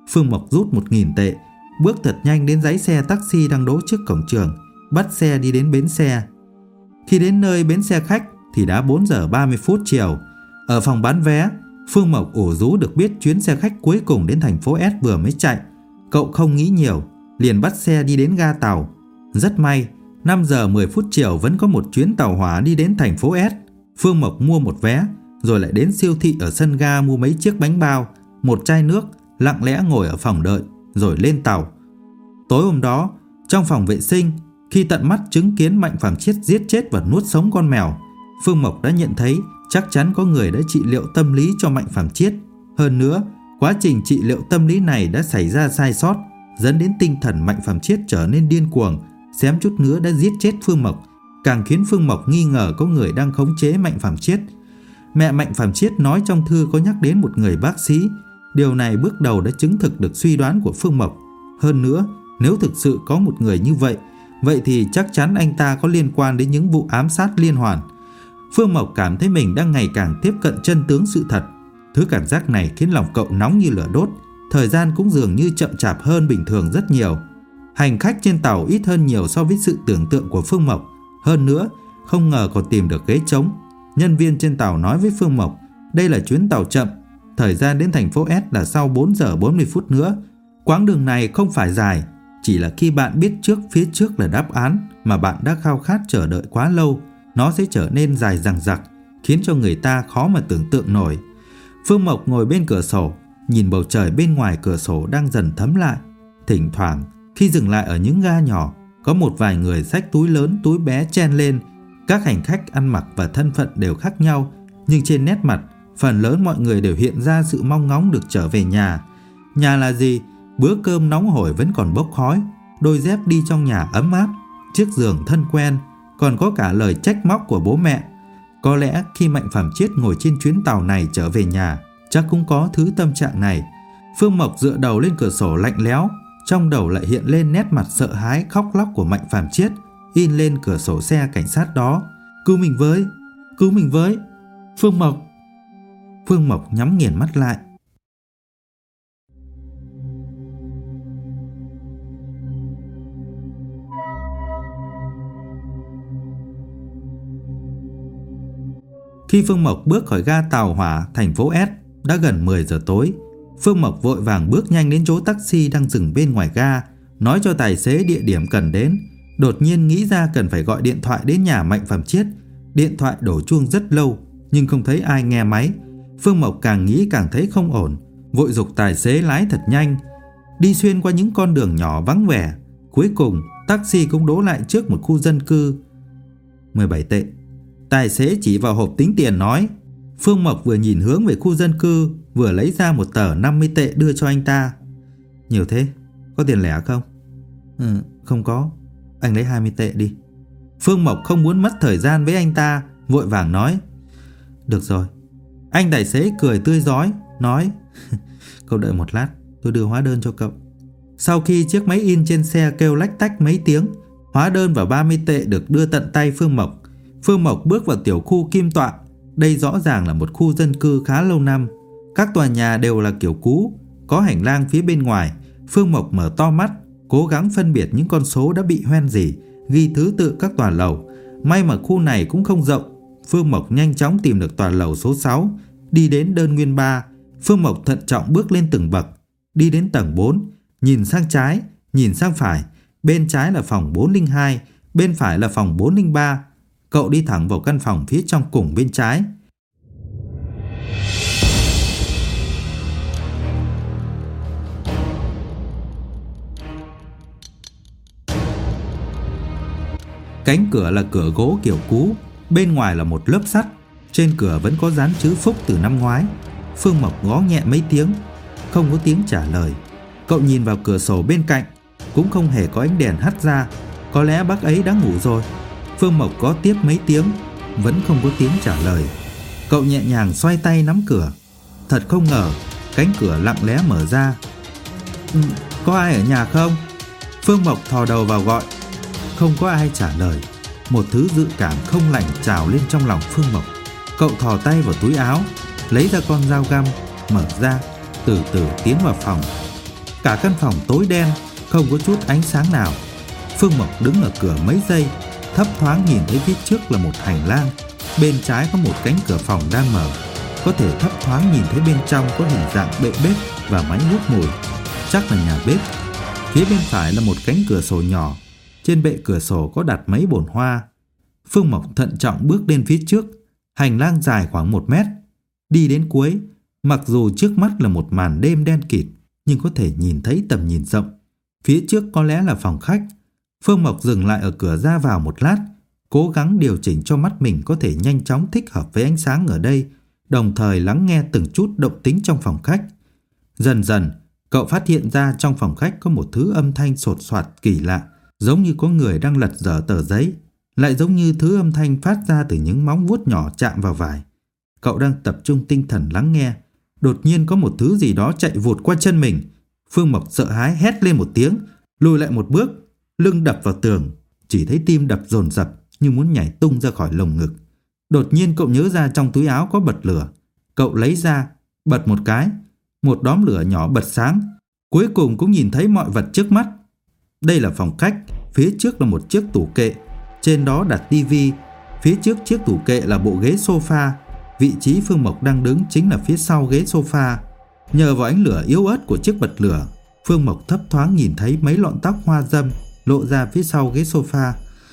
Phương Mộc rút 1.000 tệ, bước thật nhanh đến dãy xe taxi đang đỗ trước cổng trường, bắt xe đi đến bến xe. Khi đến nơi bến xe khách thì đã 4 giờ 30 phút chiều. Ở phòng bán vé, Phương Mộc ủ rũ được biết chuyến xe khách cuối cùng đến thành phố S vừa mới chạy. Cậu không nghĩ nhiều, liền bắt xe đi đến ga tàu. Rất may, 5 giờ 10 phút chiều vẫn có một chuyến tàu hỏa đi đến thành phố S. Phương Mộc mua một vé, rồi lại đến siêu thị ở sân ga mua mấy chiếc bánh bao, một chai nước, lặng lẽ ngồi ở phòng đợi, rồi lên tàu. Tối hôm đó, trong phòng vệ sinh, khi tận mắt chứng kiến Mạnh Phàm Chiết giết chết và nuốt sống con mèo, Phương Mộc đã nhận thấy chắc chắn có người đã trị liệu tâm lý cho Mạnh Phàm Chiết. Hơn nữa, quá trình trị liệu tâm lý này đã xảy ra sai sót, dẫn đến tinh thần Mạnh Phàm Chiết trở nên điên cuồng, xém chút nữa đã giết chết Phương Mộc, càng khiến Phương Mộc nghi ngờ có người đang khống chế Mạnh Phàm Chiết. Mẹ Mạnh Phàm Chiết nói trong thư có nhắc đến một người bác sĩ. Điều này bước đầu đã chứng thực được suy đoán của Phương Mộc. Hơn nữa, nếu thực sự có một người như vậy, vậy thì chắc chắn anh ta có liên quan đến những vụ ám sát liên hoàn. Phương Mộc cảm thấy mình đang ngày càng tiếp cận chân tướng sự thật. Thứ cảm giác này khiến lòng cậu nóng như lửa đốt. Thời gian cũng dường như chậm chạp hơn bình thường rất nhiều. Hành khách trên tàu ít hơn nhiều so với sự tưởng tượng của Phương Mộc. Hơn nữa, không ngờ còn tìm được ghế trống. Nhân viên trên tàu nói với Phương Mộc, đây là chuyến tàu chậm, thời gian đến thành phố S là sau 4 giờ 40 phút nữa. Quãng đường này không phải dài, chỉ là khi bạn biết trước phía trước là đáp án mà bạn đã khao khát chờ đợi quá lâu, nó sẽ trở nên dài dằng dặc, khiến cho người ta khó mà tưởng tượng nổi. Phương Mộc ngồi bên cửa sổ, nhìn bầu trời bên ngoài cửa sổ đang dần thấm lại. Thỉnh thoảng, khi dừng lại ở những ga nhỏ, có một vài người xách túi lớn túi bé chen lên. Các hành khách ăn mặc và thân phận đều khác nhau, nhưng trên nét mặt, phần lớn mọi người đều hiện ra sự mong ngóng được trở về nhà. Nhà là gì? Bữa cơm nóng hổi vẫn còn bốc khói, đôi dép đi trong nhà ấm áp, chiếc giường thân quen, còn có cả lời trách móc của bố mẹ. Có lẽ khi Mạnh Phàm Chiết ngồi trên chuyến tàu này trở về nhà, chắc cũng có thứ tâm trạng này. Phương Mộc dựa đầu lên cửa sổ lạnh lẽo, trong đầu lại hiện lên nét mặt sợ hãi khóc lóc của Mạnh Phàm Chiết in lên cửa sổ xe cảnh sát đó. Cứu mình với, cứu mình với, Phương Mộc. Phương Mộc nhắm nghiền mắt lại. Khi Phương Mộc bước khỏi ga tàu hỏa thành phố S, đã gần 10 giờ tối. Phương Mộc vội vàng bước nhanh đến chỗ taxi đang dừng bên ngoài ga, nói cho tài xế địa điểm cần đến. Đột nhiên nghĩ ra cần phải gọi điện thoại đến nhà Mạnh Phàm Chiết. Điện thoại đổ chuông rất lâu, nhưng không thấy ai nghe máy. Phương Mộc càng nghĩ càng thấy không ổn, vội giục tài xế lái thật nhanh, đi xuyên qua những con đường nhỏ vắng vẻ. Cuối cùng, taxi cũng đỗ lại trước một khu dân cư. 17 tệ. Tài xế chỉ vào hộp tính tiền nói. Phương Mộc vừa nhìn hướng về khu dân cư, vừa lấy ra một tờ 50 tệ đưa cho anh ta. Nhiều thế, có tiền lẻ không? Không có, anh lấy 20 tệ đi. Phương Mộc không muốn mất thời gian với anh ta, vội vàng nói. Được rồi. Anh tài xế cười tươi rói, nói. Cậu đợi một lát, tôi đưa hóa đơn cho cậu. Sau khi chiếc máy in trên xe kêu lách tách mấy tiếng, hóa đơn và 30 tệ được đưa tận tay Phương Mộc. Phương Mộc bước vào tiểu khu Kim Tọa. Đây rõ ràng là một khu dân cư khá lâu năm. Các tòa nhà đều là kiểu cũ, có hành lang phía bên ngoài. Phương Mộc mở to mắt, cố gắng phân biệt những con số đã bị hoen rỉ, ghi thứ tự các tòa lầu. May mà khu này cũng không rộng. Phương Mộc nhanh chóng tìm được tòa lầu số 6, đi đến đơn nguyên 3. Phương Mộc thận trọng bước lên từng bậc, đi đến tầng 4, nhìn sang trái, nhìn sang phải. Bên trái là phòng 402, bên phải là phòng 403. Cậu đi thẳng vào căn phòng phía trong cùng bên trái. Cánh cửa là cửa gỗ kiểu cũ, bên ngoài là một lớp sắt. Trên cửa vẫn có dán chữ Phúc từ năm ngoái. Phương Mộc gõ nhẹ mấy tiếng, không có tiếng trả lời. Cậu nhìn vào cửa sổ bên cạnh, cũng không hề có ánh đèn hắt ra. Có lẽ bác ấy đã ngủ rồi. Phương Mộc gõ tiếp mấy tiếng, vẫn không có tiếng trả lời. Cậu nhẹ nhàng xoay tay nắm cửa. Thật không ngờ, cánh cửa lặng lẽ mở ra. Có ai ở nhà không? Phương Mộc thò đầu vào gọi. Không có ai trả lời. Một thứ dự cảm không lành trào lên trong lòng Phương Mộc. Cậu thò tay vào túi áo, lấy ra con dao găm, mở ra, từ từ tiến vào phòng. Cả căn phòng tối đen, không có chút ánh sáng nào. Phương Mộc đứng ở cửa mấy giây, thấp thoáng nhìn thấy phía trước là một hành lang. Bên trái có một cánh cửa phòng đang mở, có thể thấp thoáng nhìn thấy bên trong có hình dạng bệ bếp và máy hút mùi, chắc là nhà bếp. Phía bên phải là một cánh cửa sổ nhỏ, trên bệ cửa sổ có đặt mấy bồn hoa. Phương Mộc thận trọng bước lên phía trước. Hành lang dài khoảng 1 mét. Đi đến cuối, mặc dù trước mắt là một màn đêm đen kịt, nhưng có thể nhìn thấy tầm nhìn rộng. Phía trước có lẽ là phòng khách. Phương Mộc dừng lại ở cửa ra vào một lát, cố gắng điều chỉnh cho mắt mình có thể nhanh chóng thích hợp với ánh sáng ở đây, đồng thời lắng nghe từng chút động tĩnh trong phòng khách. Dần dần, cậu phát hiện ra trong phòng khách có một thứ âm thanh sột soạt kỳ lạ, giống như có người đang lật dở tờ giấy, lại giống như thứ âm thanh phát ra từ những móng vuốt nhỏ chạm vào vải. Cậu đang tập trung tinh thần lắng nghe, đột nhiên có một thứ gì đó chạy vụt qua chân mình. Phương Mộc sợ hãi hét lên một tiếng, lùi lại một bước, lưng đập vào tường, chỉ thấy tim đập dồn dập như muốn nhảy tung ra khỏi lồng ngực. Đột nhiên cậu nhớ ra trong túi áo có bật lửa. Cậu lấy ra, bật một cái, một đốm lửa nhỏ bật sáng. Cuối cùng cũng nhìn thấy mọi vật trước mắt. Đây là phòng khách, phía trước là một chiếc tủ kệ, trên đó đặt tivi. Phía trước chiếc tủ kệ là bộ ghế sofa. Vị trí Phương Mộc đang đứng chính là phía sau ghế sofa. Nhờ vào ánh lửa yếu ớt của chiếc bật lửa, Phương Mộc thấp thoáng nhìn thấy mấy lọn tóc hoa râm lộ ra phía sau ghế sofa.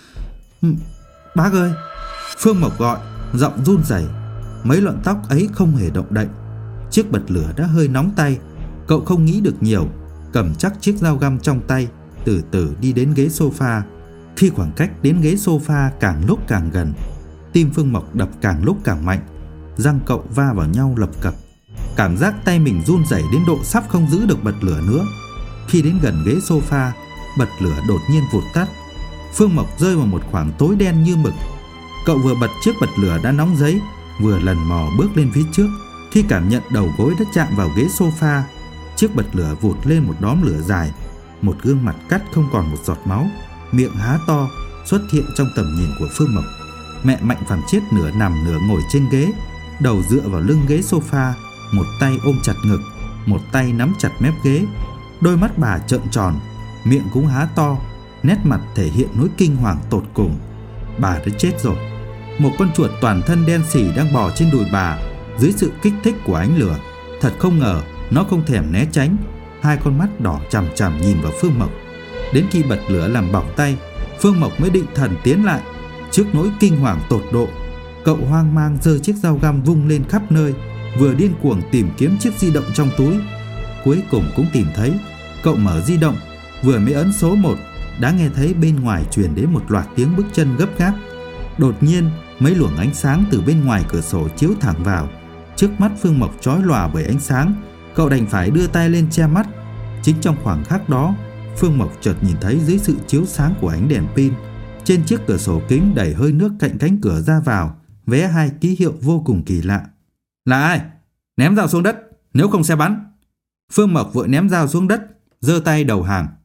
Bác ơi! Phương Mộc gọi, giọng run rẩy. Mấy lọn tóc ấy không hề động đậy. Chiếc bật lửa đã hơi nóng tay. Cậu không nghĩ được nhiều, cầm chắc chiếc dao găm trong tay, từ từ đi đến ghế sofa. Khi khoảng cách đến ghế sofa càng lúc càng gần, tim Phương Mộc đập càng lúc càng mạnh. Răng cậu va vào nhau lập cập. Cảm giác tay mình run rẩy đến độ sắp không giữ được bật lửa nữa. Khi đến gần ghế sofa, bật lửa đột nhiên vụt tắt. Phương Mộc rơi vào một khoảng tối đen như mực. Cậu vừa bật chiếc bật lửa đã nóng giấy, vừa lần mò bước lên phía trước. Khi cảm nhận đầu gối đã chạm vào ghế sofa, chiếc bật lửa vụt lên một đốm lửa dài. Một gương mặt cắt không còn một giọt máu, miệng há to, xuất hiện trong tầm nhìn của Phương Mộc. Mẹ Mạnh Phàm Chiết nửa nằm nửa ngồi trên ghế, đầu dựa vào lưng ghế sofa, một tay ôm chặt ngực, một tay nắm chặt mép ghế. Đôi mắt bà trợn tròn, miệng cũng há to, nét mặt thể hiện nỗi kinh hoàng tột cùng. Bà đã chết rồi. Một con chuột toàn thân đen sì đang bò trên đùi bà dưới sự kích thích của ánh lửa. Thật không ngờ nó không thèm né tránh, hai con mắt đỏ chằm chằm nhìn vào Phương Mộc. Đến khi bật lửa làm bỏng tay, Phương Mộc mới định thần tiến lại. Trước nỗi kinh hoàng tột độ, cậu hoang mang giơ chiếc dao găm vung lên khắp nơi, vừa điên cuồng tìm kiếm chiếc di động trong túi. Cuối cùng cũng tìm thấy. Cậu mở di động, vừa mới ấn số 1, đã nghe thấy bên ngoài truyền đến một loạt tiếng bước chân gấp gáp. Đột nhiên, mấy luồng ánh sáng từ bên ngoài cửa sổ chiếu thẳng vào. Trước mắt Phương Mộc chói lòa bởi ánh sáng, cậu đành phải đưa tay lên che mắt. Chính trong khoảnh khắc đó, Phương Mộc chợt nhìn thấy dưới sự chiếu sáng của ánh đèn pin, trên chiếc cửa sổ kính đầy hơi nước cạnh cánh cửa ra vào, vẽ hai ký hiệu vô cùng kỳ lạ. Là ai? Ném dao xuống đất, nếu không sẽ bắn. Phương Mộc vội ném dao xuống đất, giơ tay đầu hàng.